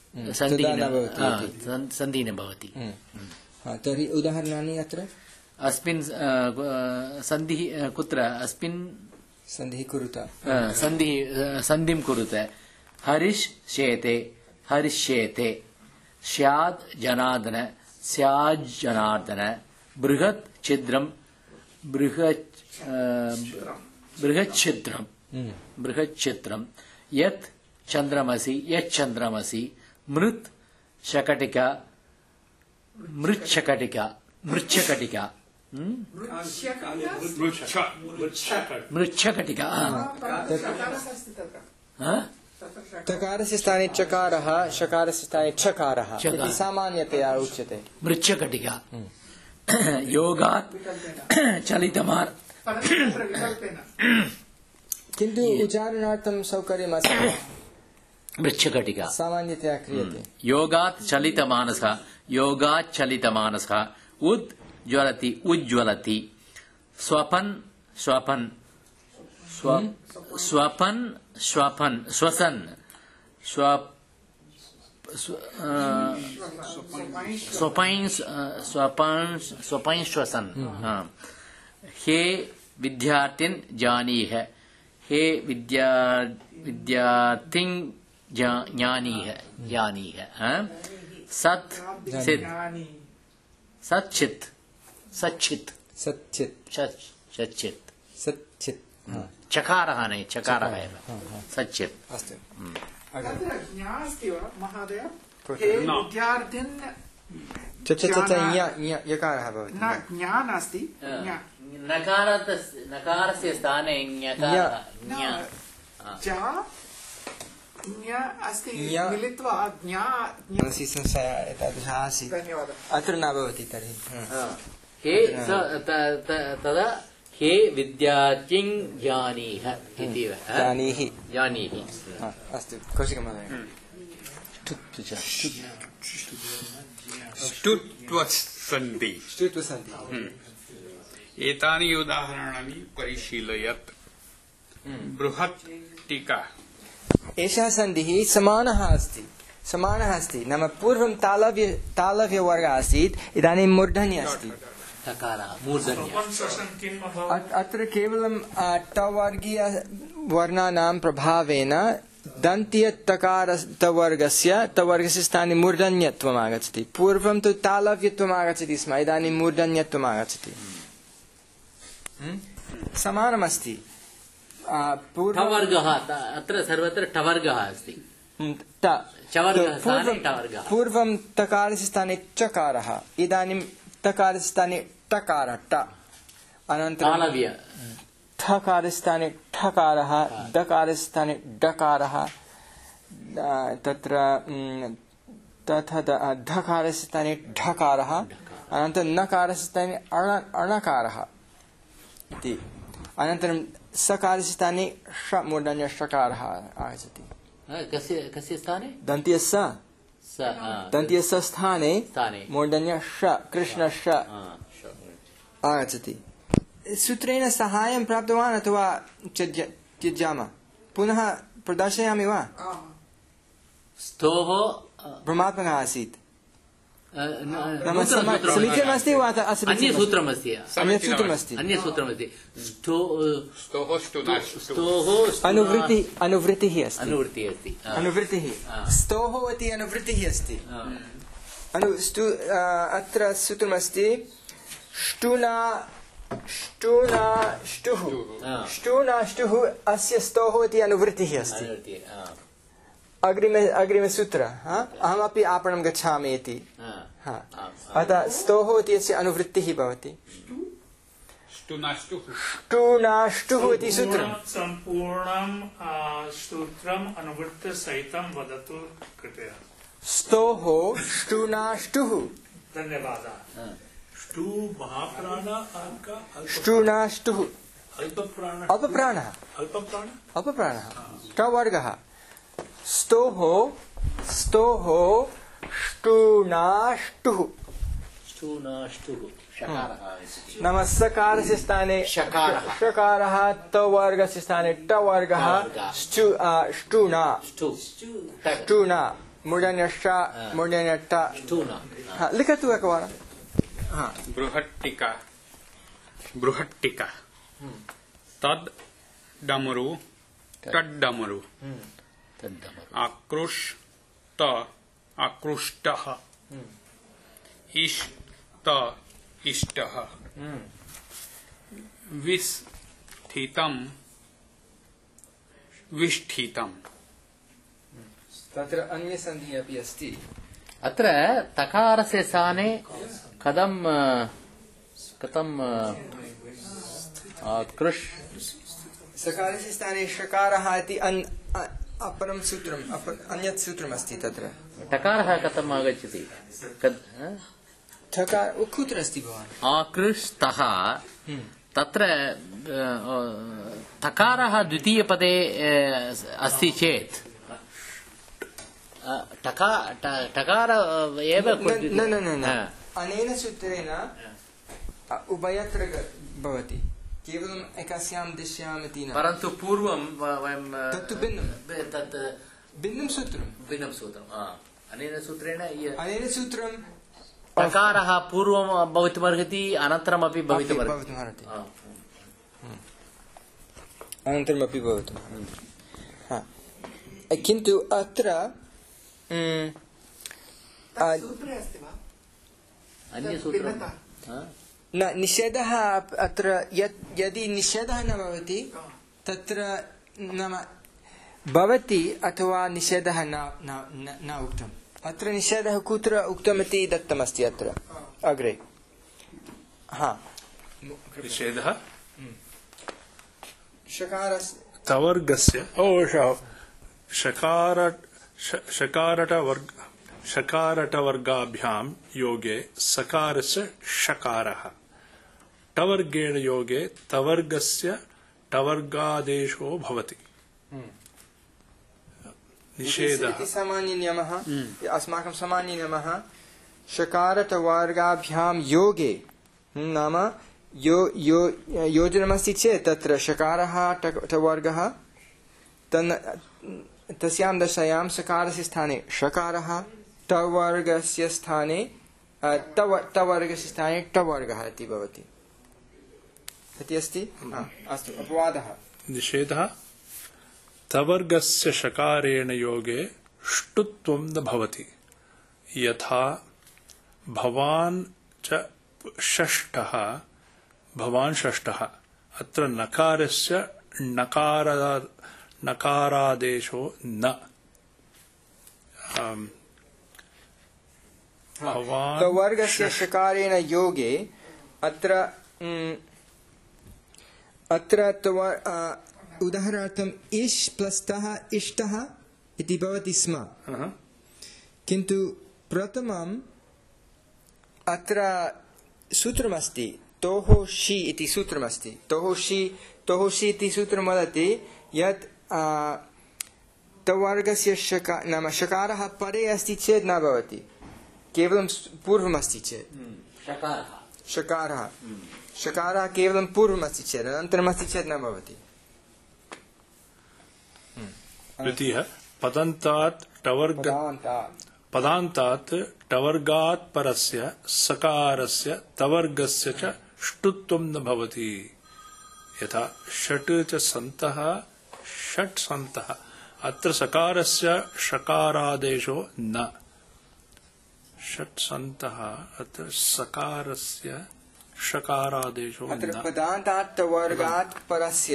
सन्धिः न भवति तर्हि उदाहरणानि अत्र अस्मिन् सन्धिः कुत्र अस्मिन् सन्धिः कुरुत सन्धिः सन्धिं कुरुत हरिश् शेते हरिष्येते स्याद् जनार्दन स्याज् जनार्दन बृहत् छिद्रम बृहत् बृहत् छिद्रम बृहत् छिद्रम यत् चंद्रमसि यत् चंद्रमसि मृत् शकटिका मृच्छकटिका मृच्छकटिका मृच्छकटिका तकारस्य स्थाने चकारः शकारस्य स्थाने छकारः इति सामान्यतया उच्यते मृच्छकटिका योगात् चलितमार किन्तु उच्चारणार्थं सौकर्यमस्ति मृच्छकटिका सामान्यतया क्रियते योगात् चलितमानसः योगात् चलितमानसः उद् ज्वलति उज्ज्वलति स्वपन् स्वपन् स्वपन् स्वपन् स्वसन् स्व स्वपैन् स्वपन् स्वपैन् श्वसन् हे विद्यार्थिन् जानीह हे विद्या विद्यार्थिन् ज्ञानीह ज्ञानीह सत् चित् सच्चित् सच्चित् सच्चित् सच्चित् सच्चित् चकारः नहीं चकारः एव सच्चित् अस्तु तत्र ज्ञा अस्ति वा महोदय हे विद्यार्थिन् च च च यकारः भवति न ज्ञा नास्ति नकारस्य स्थाने ञकारः ज्ञा ज्ञा अस्ति मिलित्वा ज्ञा मनसि संशयः एतादृशः आसीत् धन्यवादः अत्र न भवति तर्हि हे तदा हे विद्यार्थिं जानीह इति जानीहि जानीहि अस्तु कौशिकमहोदय ष्टुत्वसन्धि ष्टुत्वसन्धि एतानि उदाहरणानि परिशीलयत् बृहत् टीका एषः सन्धिः समानः अस्ति समानः अस्ति नाम पूर्वं तालव्य तालव्यवर्गः आसीत् इदानीं मूर्धन्यः अस्ति अत्र केवलं टवर्गीय वर्णानां प्रभावेन दन्त्यतकारवर्गस्य तवर्गस्य स्थाने मूर्धन्यत्वम् आगच्छति पूर्वं तु तालव्यत्वम् आगच्छति स्म इदानीं मूर्धन्यत्वम् आगच्छति समानमस्ति टवर्गः अत्र सर्वत्र टवर्गः अस्ति पूर्वं तकारस्य स्थाने चकारः इदानीं तकारस्य स्थाने टकारः ट अनन्तरं ठकारस्य स्थाने ठकारः दकारस्य स्थाने डकारः तत्र तथा धकारस्य स्थाने ढकारः अनन्तरं नकारस्य स्थाने अणकारः इति अनन्तरं सकारस्य स्थाने ष मूर्धन्य षकारः आगच्छति कस्य कस्य स्थाने दन्त्यस्य दन्त्यस्य स्थाने मूर्धन्य ष कृष्ण ष आगच्छति सूत्रेण साहाय्यं प्राप्तवान् अथवा त्यज्यामः पुनः प्रदर्शयामि वा स्तोः भ्रमात्मकः आसीत् समीचीनमस्ति वा अन्यसूत्रमस्ति अन्यसूत्रमस्ति अन्यसूत्रमस्ति अनुवृत्तिः अनुवृत्तिः अस्ति अनुवृत्तिः अस्ति अनुवृत्तिः स्तोः इति अनुवृत्तिः अस्ति अत्र सूत्रमस्ति ष्टुना ष्टुना ष्टुः ष्टुना ष्टुः अस्य स्तोः इति अनुवृत्तिः अस्ति अग्रिमे अग्रिमे सूत्र अहमपि आपणं गच्छामि इति अतः स्तोः इति अस्य अनुवृत्तिः भवति ष्टुनाष्टुः इति सूत्रं सम्पूर्णं सूत्रम् अनुवृत्तसहितं वदतु कृपया स्तोः ष्टुनाष्टुः धन्यवादः ष्टु महाप्राण आपका ष्टुनाष्टुः अल्पप्राणः अल्पप्राणः अल्पप्राणः अल्पप्राणः टवर्गः स्तोः स्तोः ष्टुनाष्टुः ष्टुनाष्टुः नाम सकारस्य स्थाने शकारः षकारः तवर्गस्य स्थाने टवर्गः ष्टुना ष्टुना मूर्धन्य ष मूर्धन्य ट लिखतु एकवारं बृहट्टिका बृहट्टिका तद् डमरु तड्डमरु आक्रोश आकृष्टः इष्ट इष्टः विस्थितं विष्ठितम् तत्र अन्य सन्धिः अपि अस्ति अत्र तकारस्य स्थाने कथं कथं कृष् सकारस्य स्थाने षकारः इति अपरं सूत्रम् अन्यत् सूत्रम् अस्ति तत्र टकारः कथम् आगच्छति ठकार कुत्र अस्ति भवान् आकृष्टः तत्र तकारः द्वितीयपदे अस्ति चेत् टकार एव न न न अनेन सूत्रेण उभयत्र भवति केवलम् एकस्यां दिश्याम् इति न परन्तु पूर्वं वयं तत्तु भिन्नं तत् भिन्नं सूत्रं भिन्नं सूत्रम् अनेन सूत्रेण अनेन सूत्रं टकारः पूर्वं भवितुमर्हति अनन्तरमपि भवितुमर्हति अनन्तरमपि भवितुमर्हति किन्तु अत्र न निषेधः अत्र यदि निषेधः न भवति तत्र नाम भवति अथवा निषेधः न न उक्तम् अत्र निषेधः कुत्र उक्तमिति दत्तमस्ति अत्र अग्रे हा निषेधः षकारस्य तवर्गस्य ओ षकार षकारटवर्ग षकारटवर्गाभ्यां योगे सकारस्य षकारः टवर्गेण योगे तवर्गस्य टवर्गादेशो भवति निषेधः सामान्य नियमः अस्माकं सामान्य नियमः षकारटवर्गाभ्यां योगे नाम यो यो योजनमस्ति चेत् तत्र षकारः टवर्गः तन् तस्यां दशायां सकारस्य स्थाने षकारः टवर्गस्य स्थाने तव टवर्गस्य स्थाने टवर्गः इति भवति इति अस्ति अस्तु अपवादः निषेधः तवर्गस्य षकारेण योगे ष्टुत्वं न भवति यथा भवान् च षष्ठः भवान् षष्ठः अत्र नकारस्य नकार नकारादेशो न वर्गस्य षकारेण योगे अत्र अत्र उदाहरणार्थम् इष् प्लस्तः इष्टः इति भवति स्म किन्तु प्रथमम् अत्र सूत्रमस्ति तोः षि इति सूत्रमस्ति तोः षि तोः षि इति सूत्रं वदति यत् तवर्गस्य शका नाम षकारः परे अस्ति चेत् न भवति केवलं पूर्वमस्ति चेत् षकारः षकारः केवलं पूर्वमस्ति चेत् अनन्तरमस्ति चेत् न भवति द्वितीयः पदन्तात् टवर्ग पदान्तात् टवर्गात् परस्य सकारस्य तवर्गस्य च ष्टुत्वं न भवति यथा षट् च सन्तः षट् सन्तः अत्र सकारस्य षकारादेशो न षट् सन्तः अत्र सकारस्य षकारादेशो न पदान्तात् तवर्गात् परस्य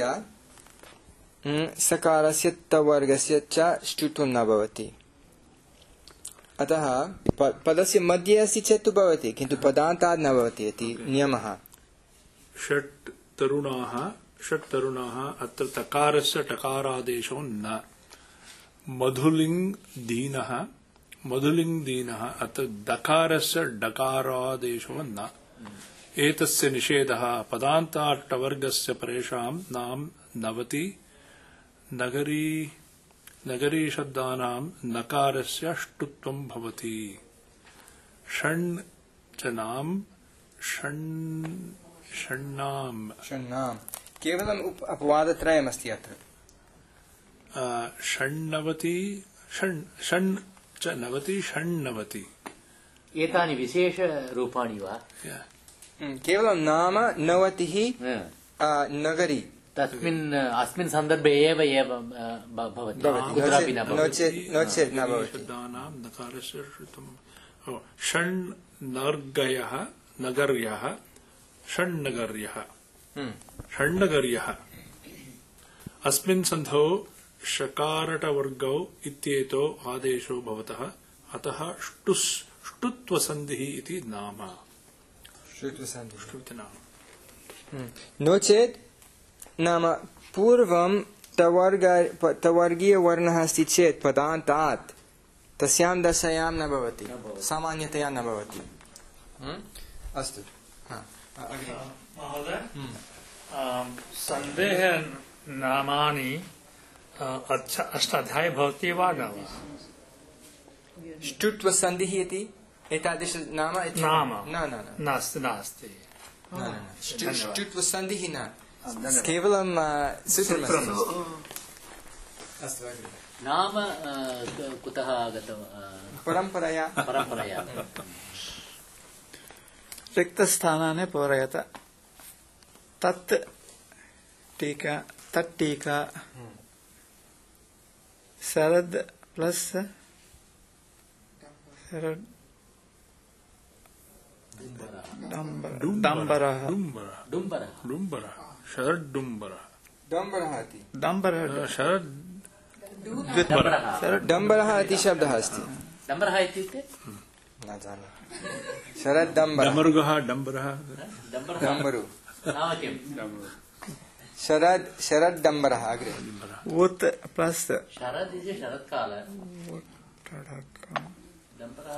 सकारस्य तवर्गस्य च ष्टुत्वं न भवति अतः पदस्य मध्ये अस्ति चेत् भवति किन्तु पदान्तात् न भवति इति नियमः षट् तरुणाः षट् तरुणाः अत्र तकारस्य टकारादेशो न मधुलिङ्ग् दीनः मधुलिङ्ग् दीनः अत्र दकारस्य डकारादेशो न एतस्य निषेधः पदान्तात् टवर्गस्य परेषां नाम नवति नगरी नगरी शब्दानां नकारस्य ष्टुत्वं भवति षण् च नाम षण् षण्णाम षण्णाम केवलम् अपवादत्रयमस्ति अत्र षण्णवति षण् षण् च नवति षण्णवति एतानि विशेषरूपाणि वा केवलं नाम नवतिः नगरी तस्मिन् अस्मिन् सन्दर्भे एव एव भवति कुत्रापि न नो भवति चेत् नो चेत् न भवति शब्दानां नकारस्य श्रुतं षण् नर्गयः नगर्यः षण्नगर्यः षण्नगर्यः अस्मिन् सन्धौ षकारटवर्गौ इत्येतो आदेशो भवतः अतः ष्टुस् ष्टुत्वसन्धिः इति नाम श्रुतिनाम नो चेत् नाम पूर्वं तवर्ग तवर्गीयवर्णः अस्ति चेत् पदान्तात् तस्यां दशायां न भवति सामान्यतया न भवति अस्तु महोदय सन्देह नामानि अष्टाध्यायी भवति वा न वा ष्टुत्वसन्धिः इति एतादृश नाम नाम न न नास्ति नास्ति ष्टुत्वसन्धिः न केवलं सूत्रमस्ति अस्तु नाम कुतः आगतं परम्परया परम्परया रिक्तस्थानानि पूरयत तत् टीका तत् टीका शरद प्लस शरद डम्बरः डुम्बरः डुम्बरः शरद डुम्बरः डम्बरः इति डम्बरः शरद डम्बरः इति शब्दः अस्ति डम्बरः इत्युक्ते न जाने शरद डम्बरः डमरुगः डम्बरः डम्बरु नाम किं शरद शरद डम्बरः अग्रे उत् प्लस शरद इति शरत्काल डम्बरः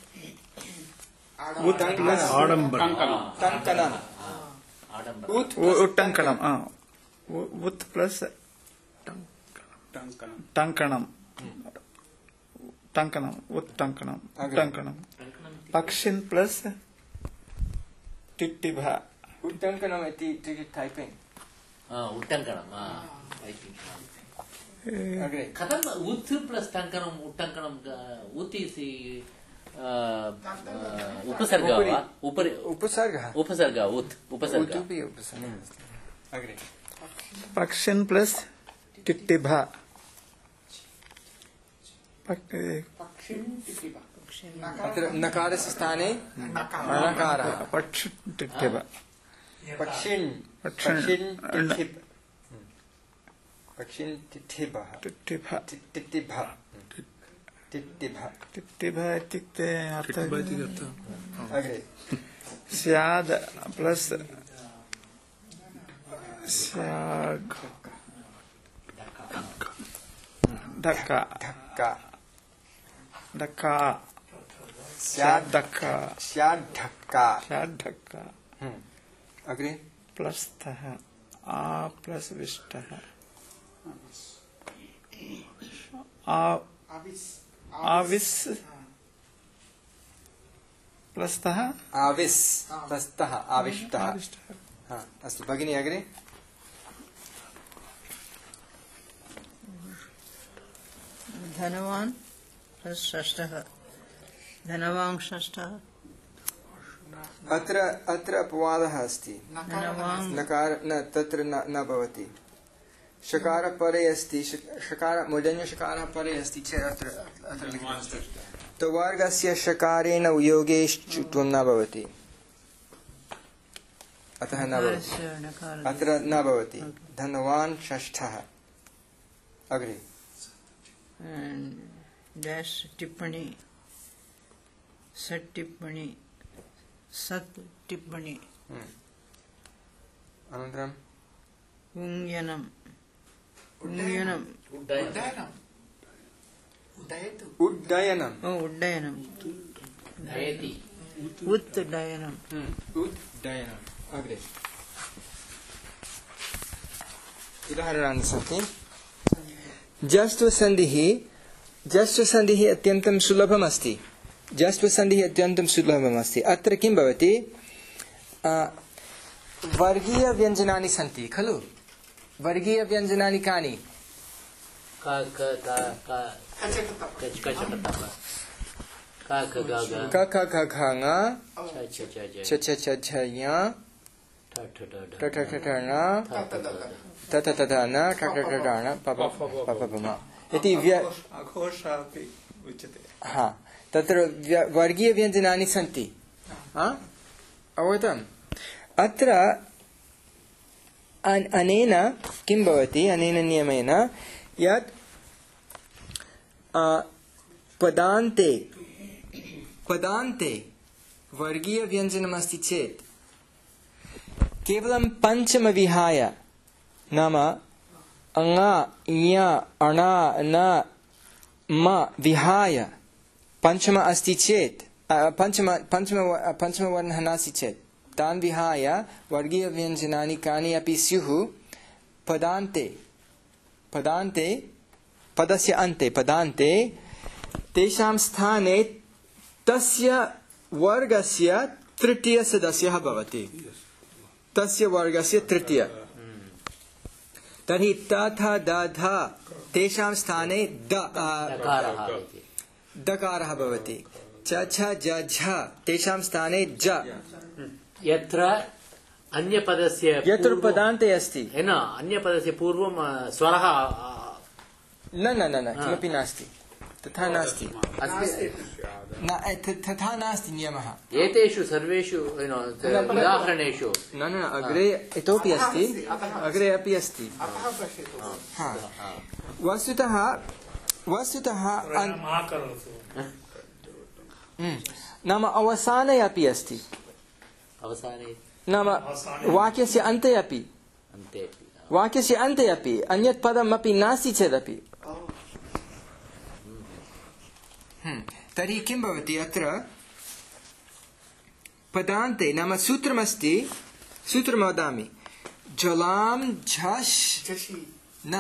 उत् प्लस टङ्कणम् उट्टङ्कणम् उत् प्लस टङ्कणम् टङ्कणम् उट्टङ्कणम् टङ्कणम् पक्षिन् प्लस टिट्टिभः उट्टङ्कणम् इति टैपिङ्ग् उट्टङ्कणम् अग्रे कथम् उत् प्लस् टङ्कणम् उट्टङ्कणम् उत् इति उपसर्गः वा उपरि उपसर्गः उपसर्गः उत् उपसर्गः अग्रे पक्षिन् प्लस टिट्टिभः अत्र नकारस्य स्थाने नकारः पक्ष टिट्टिभः पक्षिन् पक्षिन् टिट्टिभ पक्षिन् टिट्टिभः टिट्टिभः टिट्टिभः टिट्टिभः टिट्टिभः इत्युक्ते अग्रे स्याद् प्लस स्याद् धक्का धक्का धक्का स्याद् धक्का स्याद् धक्का स्याद् धक्का अग्रे प्लस्तः आ प्लस विष्टः आ आविस् प्लस्तः आविस् प्लस्तः आविष्टः हा अस्तु भगिनी अग्रे धनवान् प्लस् षष्ठः धनवान् षष्ठः अत्र अत्र अपवादः अस्ति नकार न तत्र न न भवति शकार परे अस्ति शकार मूर्धन्यशकारः परे अस्ति चेत् अत्र अत्र लिखितमस्ति तवर्गस्य शकारेण योगे ष्टुत्वं न भवति अतः न भवति अत्र न भवति धनवान् षष्ठः अग्रे डैश टिप्पणी सत् टिप्पणी सत् टिप्पणी अनन्तरम् उङ्यनम् उड्डयनम् उड्डयनम् उड्डयनम् उत्डयनम् उड्डयनम् अग्रे उदाहरणानि सन्ति जस्त्वसन्धिः जस्त्वसन्धिः अत्यन्तं सुलभम् अस्ति जस्त्वसन्धिः अत्यन्तं सुलभम् अस्ति अत्र किं भवति वर्गीयव्यञ्जनानि सन्ति खलु वर्गीयव्यञ्जनानि कानि क क क ख ख घ ङ छ छ छ ञ ठठठठण ततततन ठठठठण पपपम इति अघोषः अपि उच्यते। हा तत्र वर्गीयव्यञ्जनानि सन्ति। अवगतम्? अत्र अनेन किं भवति, अनेन नियमेन यत् पदान्ते पदान्ते वर्गीयव्यञ्जनमस्ति चेत् केवलं पञ्चम विहाय, नाम अङ ञ अण न म विहाय पञ्चम अस्ति चेत्, पञ्चम पञ्चम पञ्चमवर्णः नास्ति चेत् तान् विहाय वर्गीयव्यञ्जनानि कानि अपि स्युः पदान्ते पदान्ते पदस्य अन्ते पदान्ते तेषां स्थाने तस्य वर्गस्य तृतीयसदस्यः भवति। तस्य वर्गस्य तृतीय। तर्हि तथा दधा तेषां स्थाने द दकारः भवति। च छ ज झ तेषां स्थाने ज। यत्र अन्यपदस्य यत्र पदान्ते अस्ति न अन्यपदस्य पूर्वं स्वरः न न न किमपि नास्ति, तथा नास्ति, तथा नास्ति नियमः। एतेषु सर्वेषु उदाहरणेषु न न अग्रे इतोपि अस्ति, अग्रे अपि अस्ति। वस्तुतः वस्तुतः नाम अवसाने अपि अस्ति, नाम वाक्यस्य अन्ते अपि वाक्यस्य अन्ते अपि अन्यत् पदम् अपि नास्ति चेदपि। तर्हि किं भवति अत्र पदान्ते, नाम सूत्रमस्ति, सूत्रं वदामि, जलां झष् न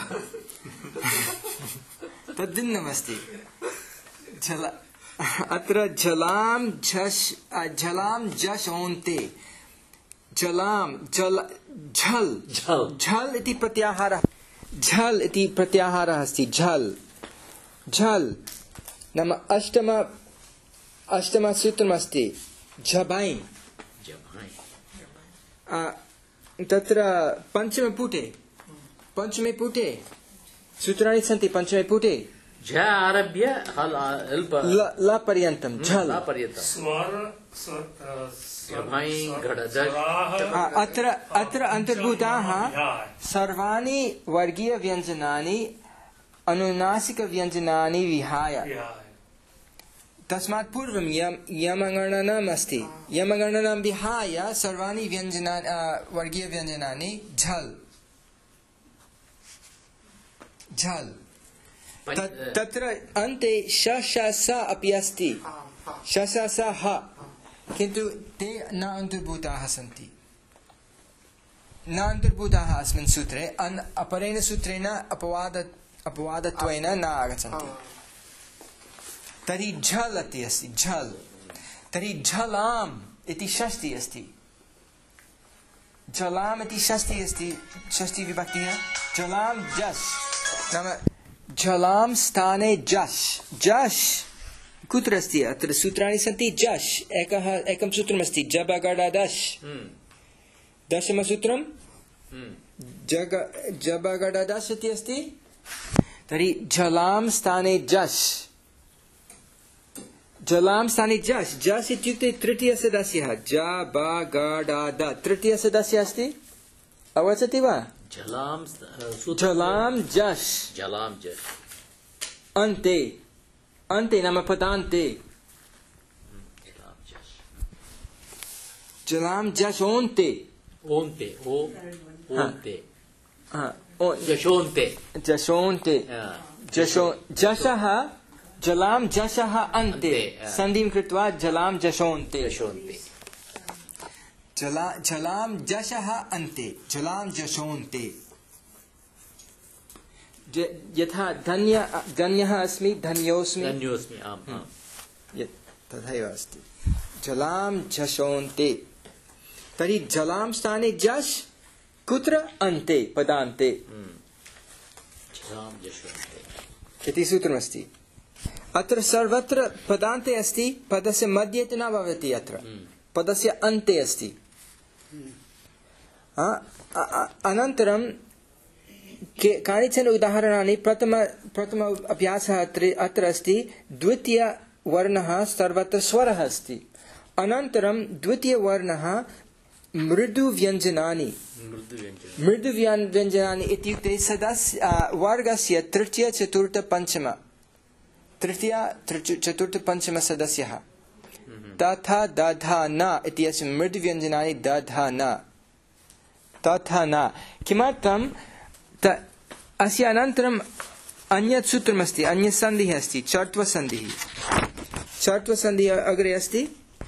तद्भिन्नमस्ति। जल अत्र जलां झष् जलां झष् ओन्ते जलां जल झल् झल् इति प्रत्याहारः झल् इति प्रत्याहारः अस्ति। झल् झल् नाम अष्टम अष्टमसूत्रमस्ति झबै। तत्र पञ्चमपुटे पञ्चमे पुटे सूत्राणि सन्ति। पञ्चमे पुटे झ आरभ्य ल पर्यन्तं झल्। अत्र अत्र अन्तर्भूताः सर्वाणि वर्गीयव्यञ्जनानि अनुनासिकव्यञ्जनानि विहाय। तस्मात् पूर्वं यम यमगणनम् अस्ति, यमगणनं विहाय सर्वाणि व्यञ्जनानि वर्गीयव्यञ्जनानि झल् झल्। तत्र अन्ते श श स अपि अस्ति, श श स ह, किन्तु ते न अन्तर्भूताः सन्ति, न अन्तर्भूताः अस्मिन् सूत्रे। अपरेण सूत्रेण अपवाद अपवादत्वेन न आगच्छन्ति। तर्हि झल् इति अस्ति, झल्। तर्हि झलाम् इति षष्ठी अस्ति, झलाम् इति षष्ठी अस्ति, षष्ठी विभक्तिः। झलां झष् नाम झलां स्थाने झष्। झष् कुत्र अस्ति? अत्र सूत्राणि सन्ति। झष् एकः एकं सूत्रमस्ति, जबगडदश्। दशमसूत्रं जग जबगडदश् इति अस्ति। तर्हि झलां स्थाने झष्, झलां स्थाने झष्। झष् इत्युक्ते तृतीयसदस्यः। ज ब ग ड द तृतीयसदस्यः अस्ति। अवगच्छति वा? झलां झष् झलां झष् अन्ते अन्ते नाम पदान्ते। झलां झष् ओन्ते ओन्ते ओ ओन्ते जशोन्ते जशोन्ते जशो झषः झलां झषः अन्ते सन्धिं कृत्वा झलां झषोन्ते झषोन्ते झलां झषः अन्ते झलां झषोन्ते। यथा धन्य धन्यः अस्मि धन्योऽस्मि धन्योऽस्मि आम् आम् तथैव अस्ति। झलां झषोन्ते। तर्हि झलां स्थाने झष् कुत्र? अन्ते पदान्ते इति सूत्रमस्ति। अत्र सर्वत्र पदान्ते अस्ति, पदस्य मध्ये न भवति। अत्र पदस्य अन्ते अस्ति। अनन्तरं कानिचन उदाहरणानि प्रथम प्रथम अभ्यासः अत्र अत्र अस्ति द्वितीयवर्णः सर्वत्र स्वरः अस्ति अनन्तरं द्वितीयवर्णः मृदुव्यञ्जनानि मृदुव्यञ्जनानि इत्युक्ते सदस्य वर्गस्य तृतीय चतुर्थ पञ्चम तृतीय चतुर्थ पञ्चम सदस्यः तथा दधा न इत्यस्य मृदुव्यञ्जनानि दधा न तथा न किमर्थं अस्य अनन्तरम् अन्यत् सूत्रमस्ति अन्यत् सन्धिः अस्ति चर्त्वसन्धिः चर्त्वसन्धिः अग्रे अस्ति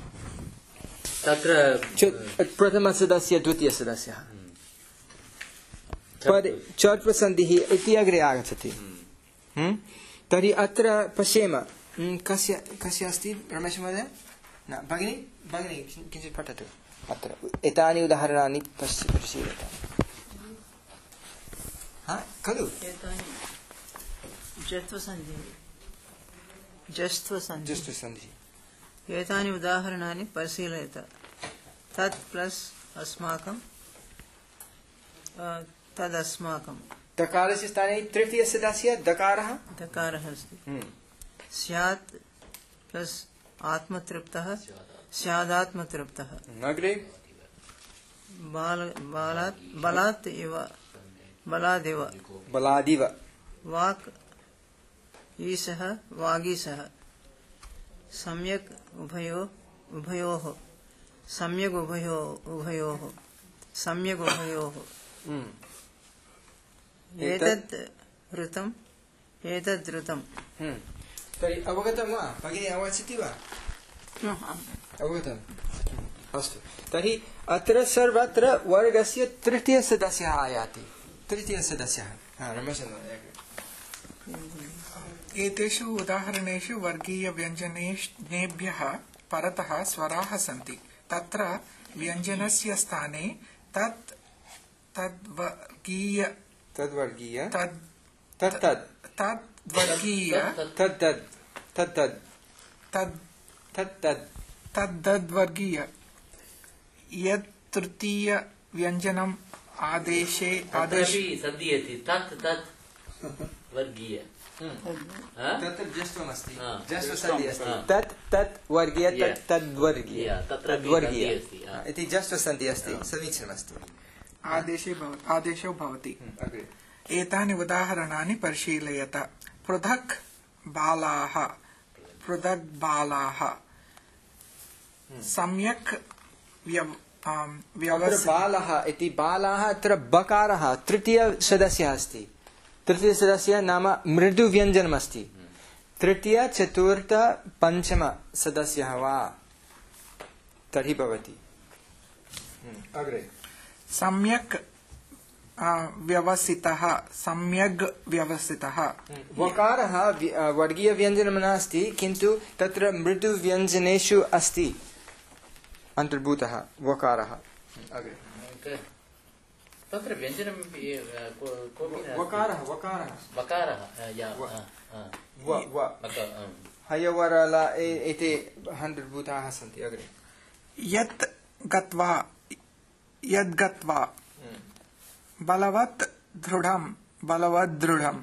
तत्र प्रथमसदस्य द्वितीयसदस्यः चर्त्वसन्धिः इति अग्रे आगच्छति तर्हि अत्र पश्येम कस्य कस्य अस्ति रमेश महोदय न भगिनी भगिनी किञ्चित् पठतु अत्र एतानि उदाहरणानि पश्येत खलु एतानि उदाहरणानि परिशीलयत तत् प्लस् अस्माकं तदस्माकं दकारस्य स्थाने तृतीयसदस्य दकारः दकारः अस्ति स्यात् प्लस् आत्मतृप्तः स्यादात्मतृप्तः अग्रे बाल बालात् बलात् इव बलादिव बलादिव वाक् ईशः वागीशः सम्यक् उभयो उभयोः सम्यक् उभयो उभयोः सम्यक् उभयोः एतत् ऋतम् एतत् ऋतम् तर्हि अवगतं वा भगिनी अवगच्छति वा अवगतम् अस्तु तर्हि अत्र सर्वत्र वर्गस्य तृतीयसदस्यः आयाति तृतीयसदस्यः रमेश एतेषु उदाहरणेषु वर्गीयव्यञ्जनेभ्यः परतः स्वराः सन्ति तत्र व्यञ्जनस्य स्थाने तत् तद्वर्गीय तद्वर्गीय तद् तत्तद् तद्वर्गीय तद्तद् तत्तद् तद् तत्तद् तद्तद्वर्गीय यत् तृतीय व्यञ्जनम् आदेशे आदेशे सन्धियति तत् तत् वर्गीय तत् ज्येष्ठमस्ति ज्येष्ठसन्धिः अस्ति तत् तत् वर्गीय तत् तद्वर्गीय तद्वर्गीय इति ज्येष्ठसन्धिः अस्ति समीचीनमस्ति आदेशे आदेशो भवति एतानि उदाहरणानि परिशीलयत पृथक् बालाः पृथक् बालाः सम्यक् बालः इति बालाः अत्र बकारः तृतीयसदस्यः अस्ति तृतीयसदस्यः नाम मृदुव्यञ्जनमस्ति तृतीय चतुर्थ पञ्चम सदस्यः वा तर्हि भवति अग्रे सम्यक् व्यवसितः सम्यग् व्यवसितः वकारः वर्गीयव्यञ्जनं नास्ति किन्तु तत्र मृदुव्यञ्जनेषु अस्ति अन्तर्भूतः वकारः अग्रे तत्र व्यञ्जनं वकारः वकारः वकारः व व हयवरल एते अन्तर्भूताः सन्ति अग्रे यत् गत्वा यद् गत्वा बलवत् दृढं बलवत् दृढं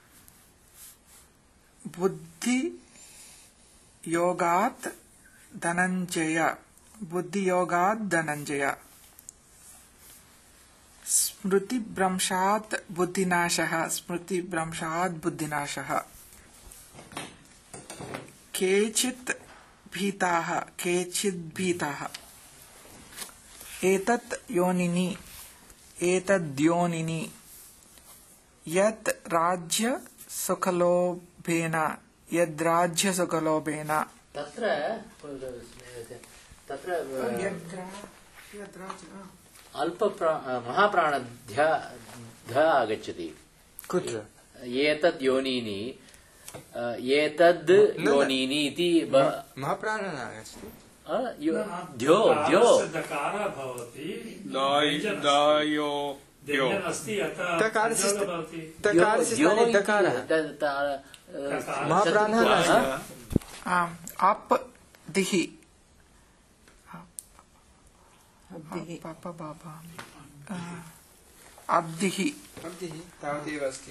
बुद्धि योगात् धनञ्जय बुद्धियोगात् धनञ्जय स्मृतिभ्रंशात् बुद्धिनाशः स्मृतिभ्रंशात् बुद्धिनाशः केचित् भीताः केचित् भीताः एतत् योनिनि एतद्योनिनि यत् राज्य सुखलोभेन यद् राज्य सुखलोभेन तत्र तत्र अल्प महाप्राणध्य ध आगच्छति कुत्र एतद् योनिनि एतद् योनिनि इति महाप्राणः न आगच्छति ध्यो ध्यो दकारः भवति दायो द्यो तकारस्य स्थाने दकारः महाप्राणः नास्ति अप् दिहि अब्धिः अब्धिः तावदेव अस्ति।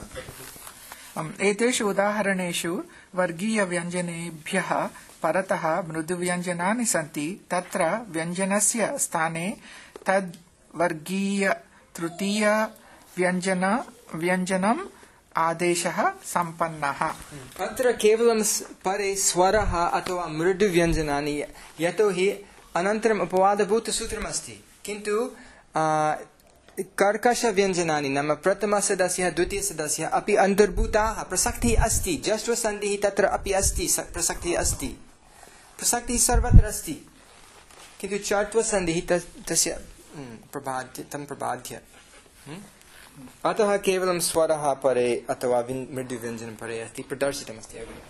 एतेषु उदाहरणेषु वर्गीयव्यञ्जनेभ्यः परतः मृदुव्यञ्जनानि सन्ति। तत्र व्यञ्जनस्य स्थाने तद् वर्गीय तृतीय व्यञ्जन व्यञ्जनम् आदेशः सम्पन्नः। अत्र केवलं परे स्वरः अथवा मृदुव्यञ्जनानि, यतोहि अनन्तरम् अपवादभूतसूत्रमस्ति, किन्तु कर्कशव्यञ्जनानि नाम प्रथमसदस्यः द्वितीयसदस्यः अपि अन्तर्भूताः। प्रसक्तिः अस्ति, जश्वसन्धिः तत्र अपि अस्ति, प्रसक्तिः अस्ति, प्रसक्तिः सर्वत्र अस्ति, किन्तु चर्त्वसन्धिः तस्य प्रबाध्य तं प्रबाध्य। अतः केवलं स्वरः परे अथवा मृदुव्यञ्जनं परे अस्ति, प्रदर्शितमस्ति अग्रे।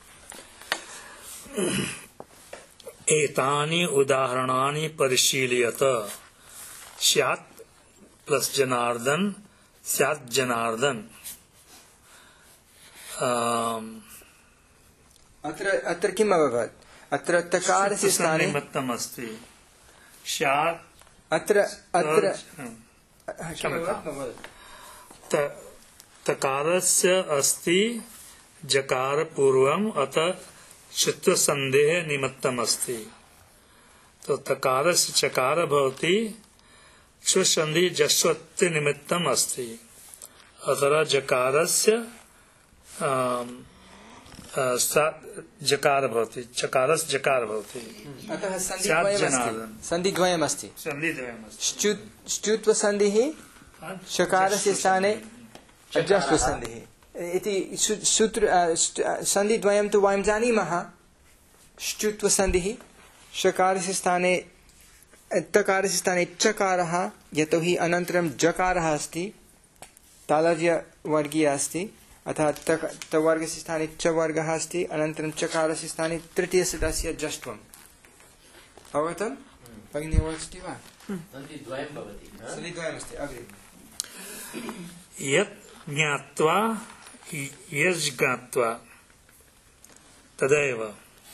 एतानि उदाहरणानि परिशीलयत। स्यात् प्लस जनार्दन, स्यात् जनार्दन। अत्र अत्र किम् अभवत्? अत्र तकारस्य स्थाने निमित्तम् अस्ति। स्यात् अत्र अत्र तकारस्य अस्ति जकार पूर्वम्, अतः चित्तसन्देह निमित्तम् अस्ति। तो तकारस्य चकार भवति, स्वसन्धि जस्वत्ति निमित्तम् अस्ति। अतः जकारस्य जकार भवति, चकारस्य जकार भवति। अतः सन्धिद्वयमस्ति, सन्धिद्वयमस्ति। ष्टुत्वसन्धिः चकारस्य स्थाने अजस्वसन्धिः इति सूत्र सन्धिद्वयं तु वयं जानीमः। ष्टुत्वसन्धिः शकारस्य स्थाने तकारस्य स्थाने चकारः, यतोहि अनन्तरं जकारः अस्ति, तालव्यवर्गीयः अस्ति, अतः तवर्गस्य स्थाने च वर्गः अस्ति, अनन्तरं चकारस्य स्थाने तृतीयसदस्य जष्ट्वम्। अवगतं? भगिनी अवगच्छति वा? सन्धिद्वयं भवति, सन्धिद्वयमस्ति। अग्रे यत् ज्ञात्वा यज् ज्ञात्वा तदेव।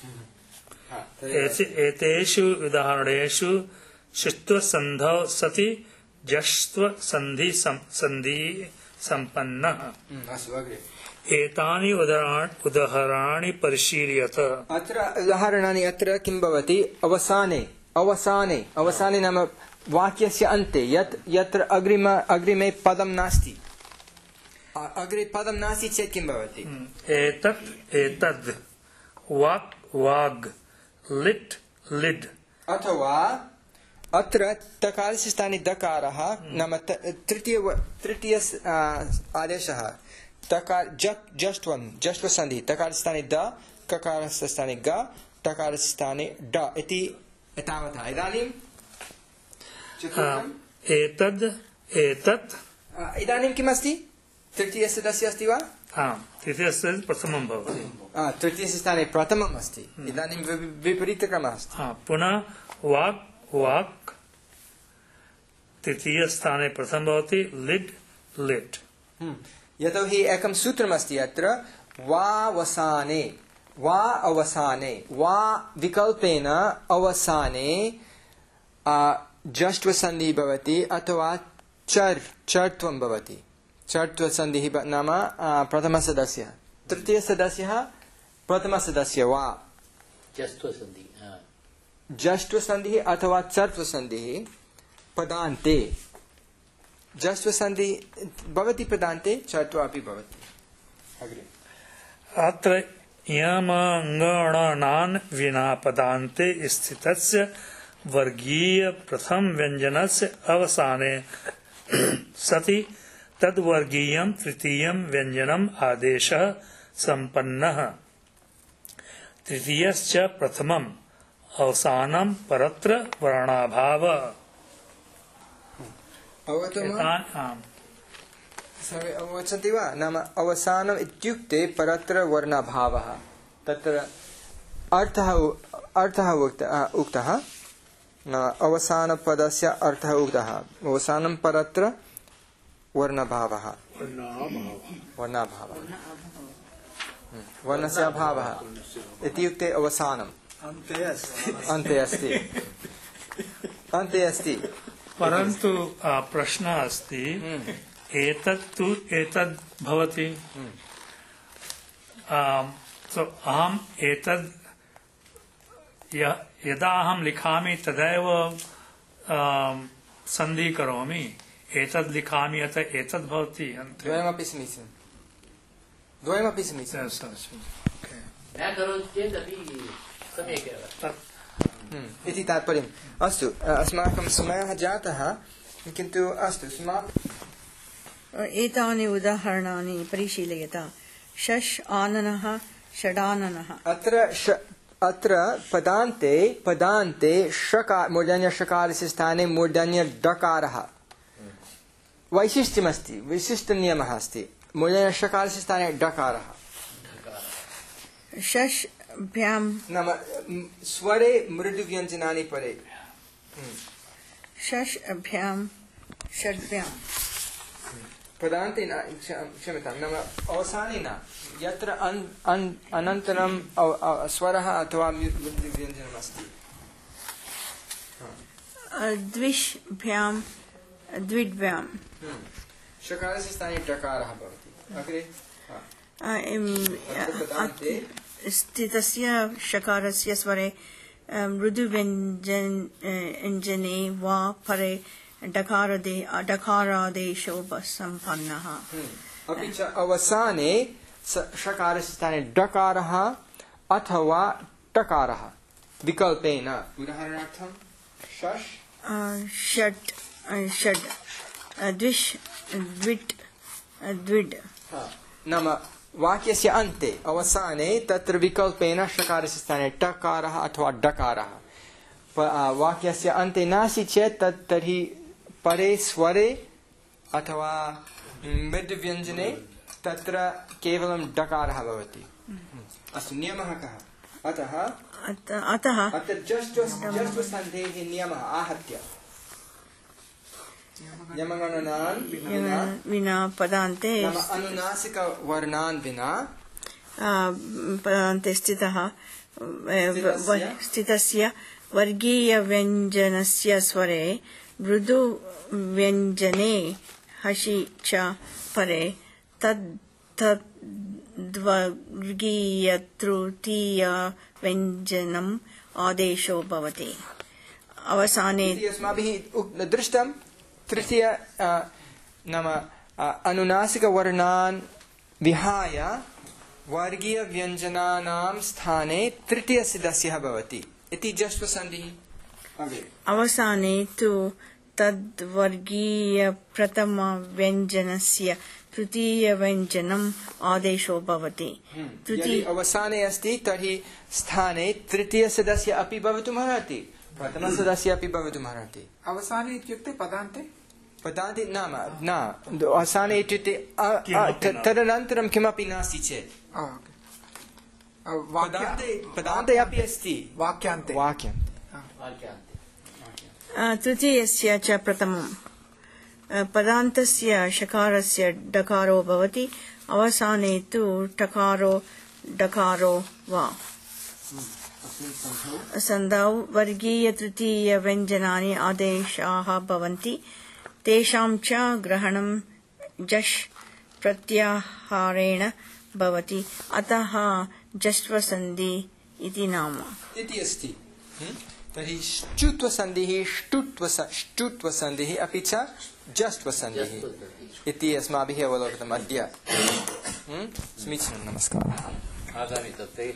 एतेषु उदाहरणेषु शित्वसन्धौ सति जस्त्वसन्धि सन्धि सम्पन्नः। एतानि उदाहरणानि परिशीलयत। अत्र उदाहरणानि अत्र किं भवति? अवसाने अवसाने अवसाने नाम वाक्यस्य अन्ते यत् यत्र अग्रिम अग्रिमे पदं नास्ति, अग्रे पदं नास्ति चेत् किं भवति? एतत् एतद्, वाक् वाग्, लिट् लिड्। अथवा अत्र तकारस्य स्थाने दकारः नाम तृतीय तृतीय आदेशः तकार जट् जष्ट्वं जष्ट्वसन्धिः, तकारस्य स्थाने द, ककारस्य स्थाने ग, टकारस्य स्थाने ड इति एतावता। इदानीं एतद् एतत् इदानीं किम् अस्ति? तृतीयसदस्य अस्ति वा? आम्, तृतीयस्य प्रथमं भवति। तृतीयस्य स्थाने प्रथमम् अस्ति। इदानीं विपरीतक्रमः अस्ति। पुनः वाक् वाक् तृतीयस्थाने प्रथमं भवति, लिड् लिट्। यतोहि एकं सूत्रमस्ति अत्र, वा वसाने वा अवसाने, वा विकल्पेन अवसाने जष्ट्वसन्धिः भवति अथवा चर् चर्त्वं भवति। चर्त्वसन्धिः नाम प्रथमसदस्यः, तृतीयसदस्यः प्रथमसदस्य वा जष्ट्वसन्धिः जष्ट्वसन्धिः अथवा चर्त्वसन्धिः पदान्ते। जष्ट्वसन्धिः भवति पदान्ते, चर्त्वा अपि भवति। अग्रे अत्र यमङ्गणान् विना पदान्ते स्थितस्य वर्गीय प्रथम व्यञ्जनस्य अवसाने सति तद्वर्गीयं तृतीयं व्यञ्जनम् आदेशः सम्पन्नः। तृतीयश्च प्रथमम् अवसानं परत्र वर्णाभावः। सर्वे अवगच्छन्ति वा? नाम अवसानम् इत्युक्ते परत्र वर्णाभावः। तत्र अर्थः अर्थः उक्तः, अवसानपदस्य अर्थः उक्तः, अवसानं परत्र वर्णभावः, वर्णाभावः, वर्णस्य अभावः इत्युक्ते अवसानम् अन्ते अस्ति अन्ते अस्ति परन्तु आ, प्रश्नः अस्ति एतत् तु एतद् भवति आम्, so अहम् एतद् य- यदा अहं लिखामि तदैव आम्, सन्धि करोमि एतद् लिखामि अतः एतद् भवति अन्ते द्वयमपि समीचीनं द्वयमपि समीचीनं Yes, yes, yes. Okay. न करोति चेत् अपि सम्यक् एव तत् हम्म, इति तात्पर्यम् अस्तु अस्माकं समयः जातः किन्तु अस्तु समाप् एतानि उदाहरणानि परिशीलयता षष् आननः षडाननः अत्र श अत्र पदान्ते पदान्ते षकार मूर्धन्यषकारस्य स्थाने मूर्धन्यडकारः वैशिष्ट्यमस्ति विशिष्टनियमः अस्ति मूर्धन्यषकारस्य स्थाने डकारः षष् भ्यां नाम म, स्वरे मृदुव्यञ्जनानि परे षष् भ्यां षड्भ्यां पदान्ते न क्ष- क्षम्यतां नाम अवसाने न यत्र अन् अन् अनन्तरं अव- अव- स्वरः अथवा मृदुव्यञ्जनमस्ति द्विष् भ्यां द्विड्भ्यां षकारस्य स्थाने डकारः भवति अग्रे हा। अ, इम्, अत्र पदान्ते स्थितस्य षकारस्य स्वरे अ, मृदुव्यञ्जन अ, व्यञ्जने वा परे डकारदे डकारादेशो सम्पन्नः अपि च अवसाने स- षकारस्य स्थाने डकारः अथवा टकारः विकल्पेन उदाहरणार्थं षष् अ, षट् अ, षड् अ, द्विष् द्विट् अ, द्विड् हा। नाम वाक्यस्य अन्ते अवसाने तत्र विकल्पेन षकारस्य स्थाने टकारः अथवा डकारः प- आ, वाक्यस्य अन्ते नास्ति चेत् तत् तर्हि परे स्वरे अथवा मृदुव्यञ्जने तत्र केवलं डकारः भवति अस्तु नियमः कः अतः अत- अतः अत्र जष्ट्वसन्धेः नियमः आहत्य यमगणनान् विना विना पदान्ते नाम अनुनासिकवर्णान् विना अ, पदान्ते स्थितः अ, व- स्थितस्य वर्गीयव्यञ्जनस्य स्वरे मृदुव्यञ्जने हसि च परे तद् तद्वर्गीयतृतीयव्यञ्जनम् आदेशो भवति अवसाने इति अस्माभिः उक्- दृष्टं तृतीय अ, नाम अ, अनुनासिकवर्णान् विहाय वर्गीयव्यञ्जनानां स्थाने तृतीयसदस्यः भवति इति जष्ट्वसन्धिः अग्रे अवसाने तु तद्वर्गीयप्रथमव्यञ्जनस्य तृतीयव्यञ्जनम् आदेशो भवति यदि तृतीय अवसाने अस्ति तर्हि स्थाने तृतीयसदस्य अपि भवितुमर्हति प्रथमसदस्य अपि भवितुमर्हति अवसाने इत्युक्ते पदान्ते पदान्ते नाम न अवसाने इत्युक्ते अ- अ- त- तदनन्तरं किमपि नास्ति चेत् आ, ओके। आ, वाक्य पदान्ते पदान्ते अपि अस्ति वाक्यान्ते वाक्यन्ते वाक्यान्ते अ, तृतीयस्य च प्रथमम् अ, पदान्तस्य षकारस्य डकारो भवति अवसाने तु टकारो डकारो वा सन्धौ वर्गीयतृतीयव्यञ्जनानि आदेशाः भवन्ति तेषां च ग्रहणं जश् प्रत्याहारेण भवति अतः जष्ट्वसन्धि इति नाम इति अस्ति हम्म? तर्हि श्चुत्वसन्धिः ष्टुत्वस ष्टुत्वसन्धिः अपि च जष्ट्वसन्धिः इति अस्माभिः अवलोकितम् अद्य हम्म? समीचीनं नमस्कारः आगामि तत्ते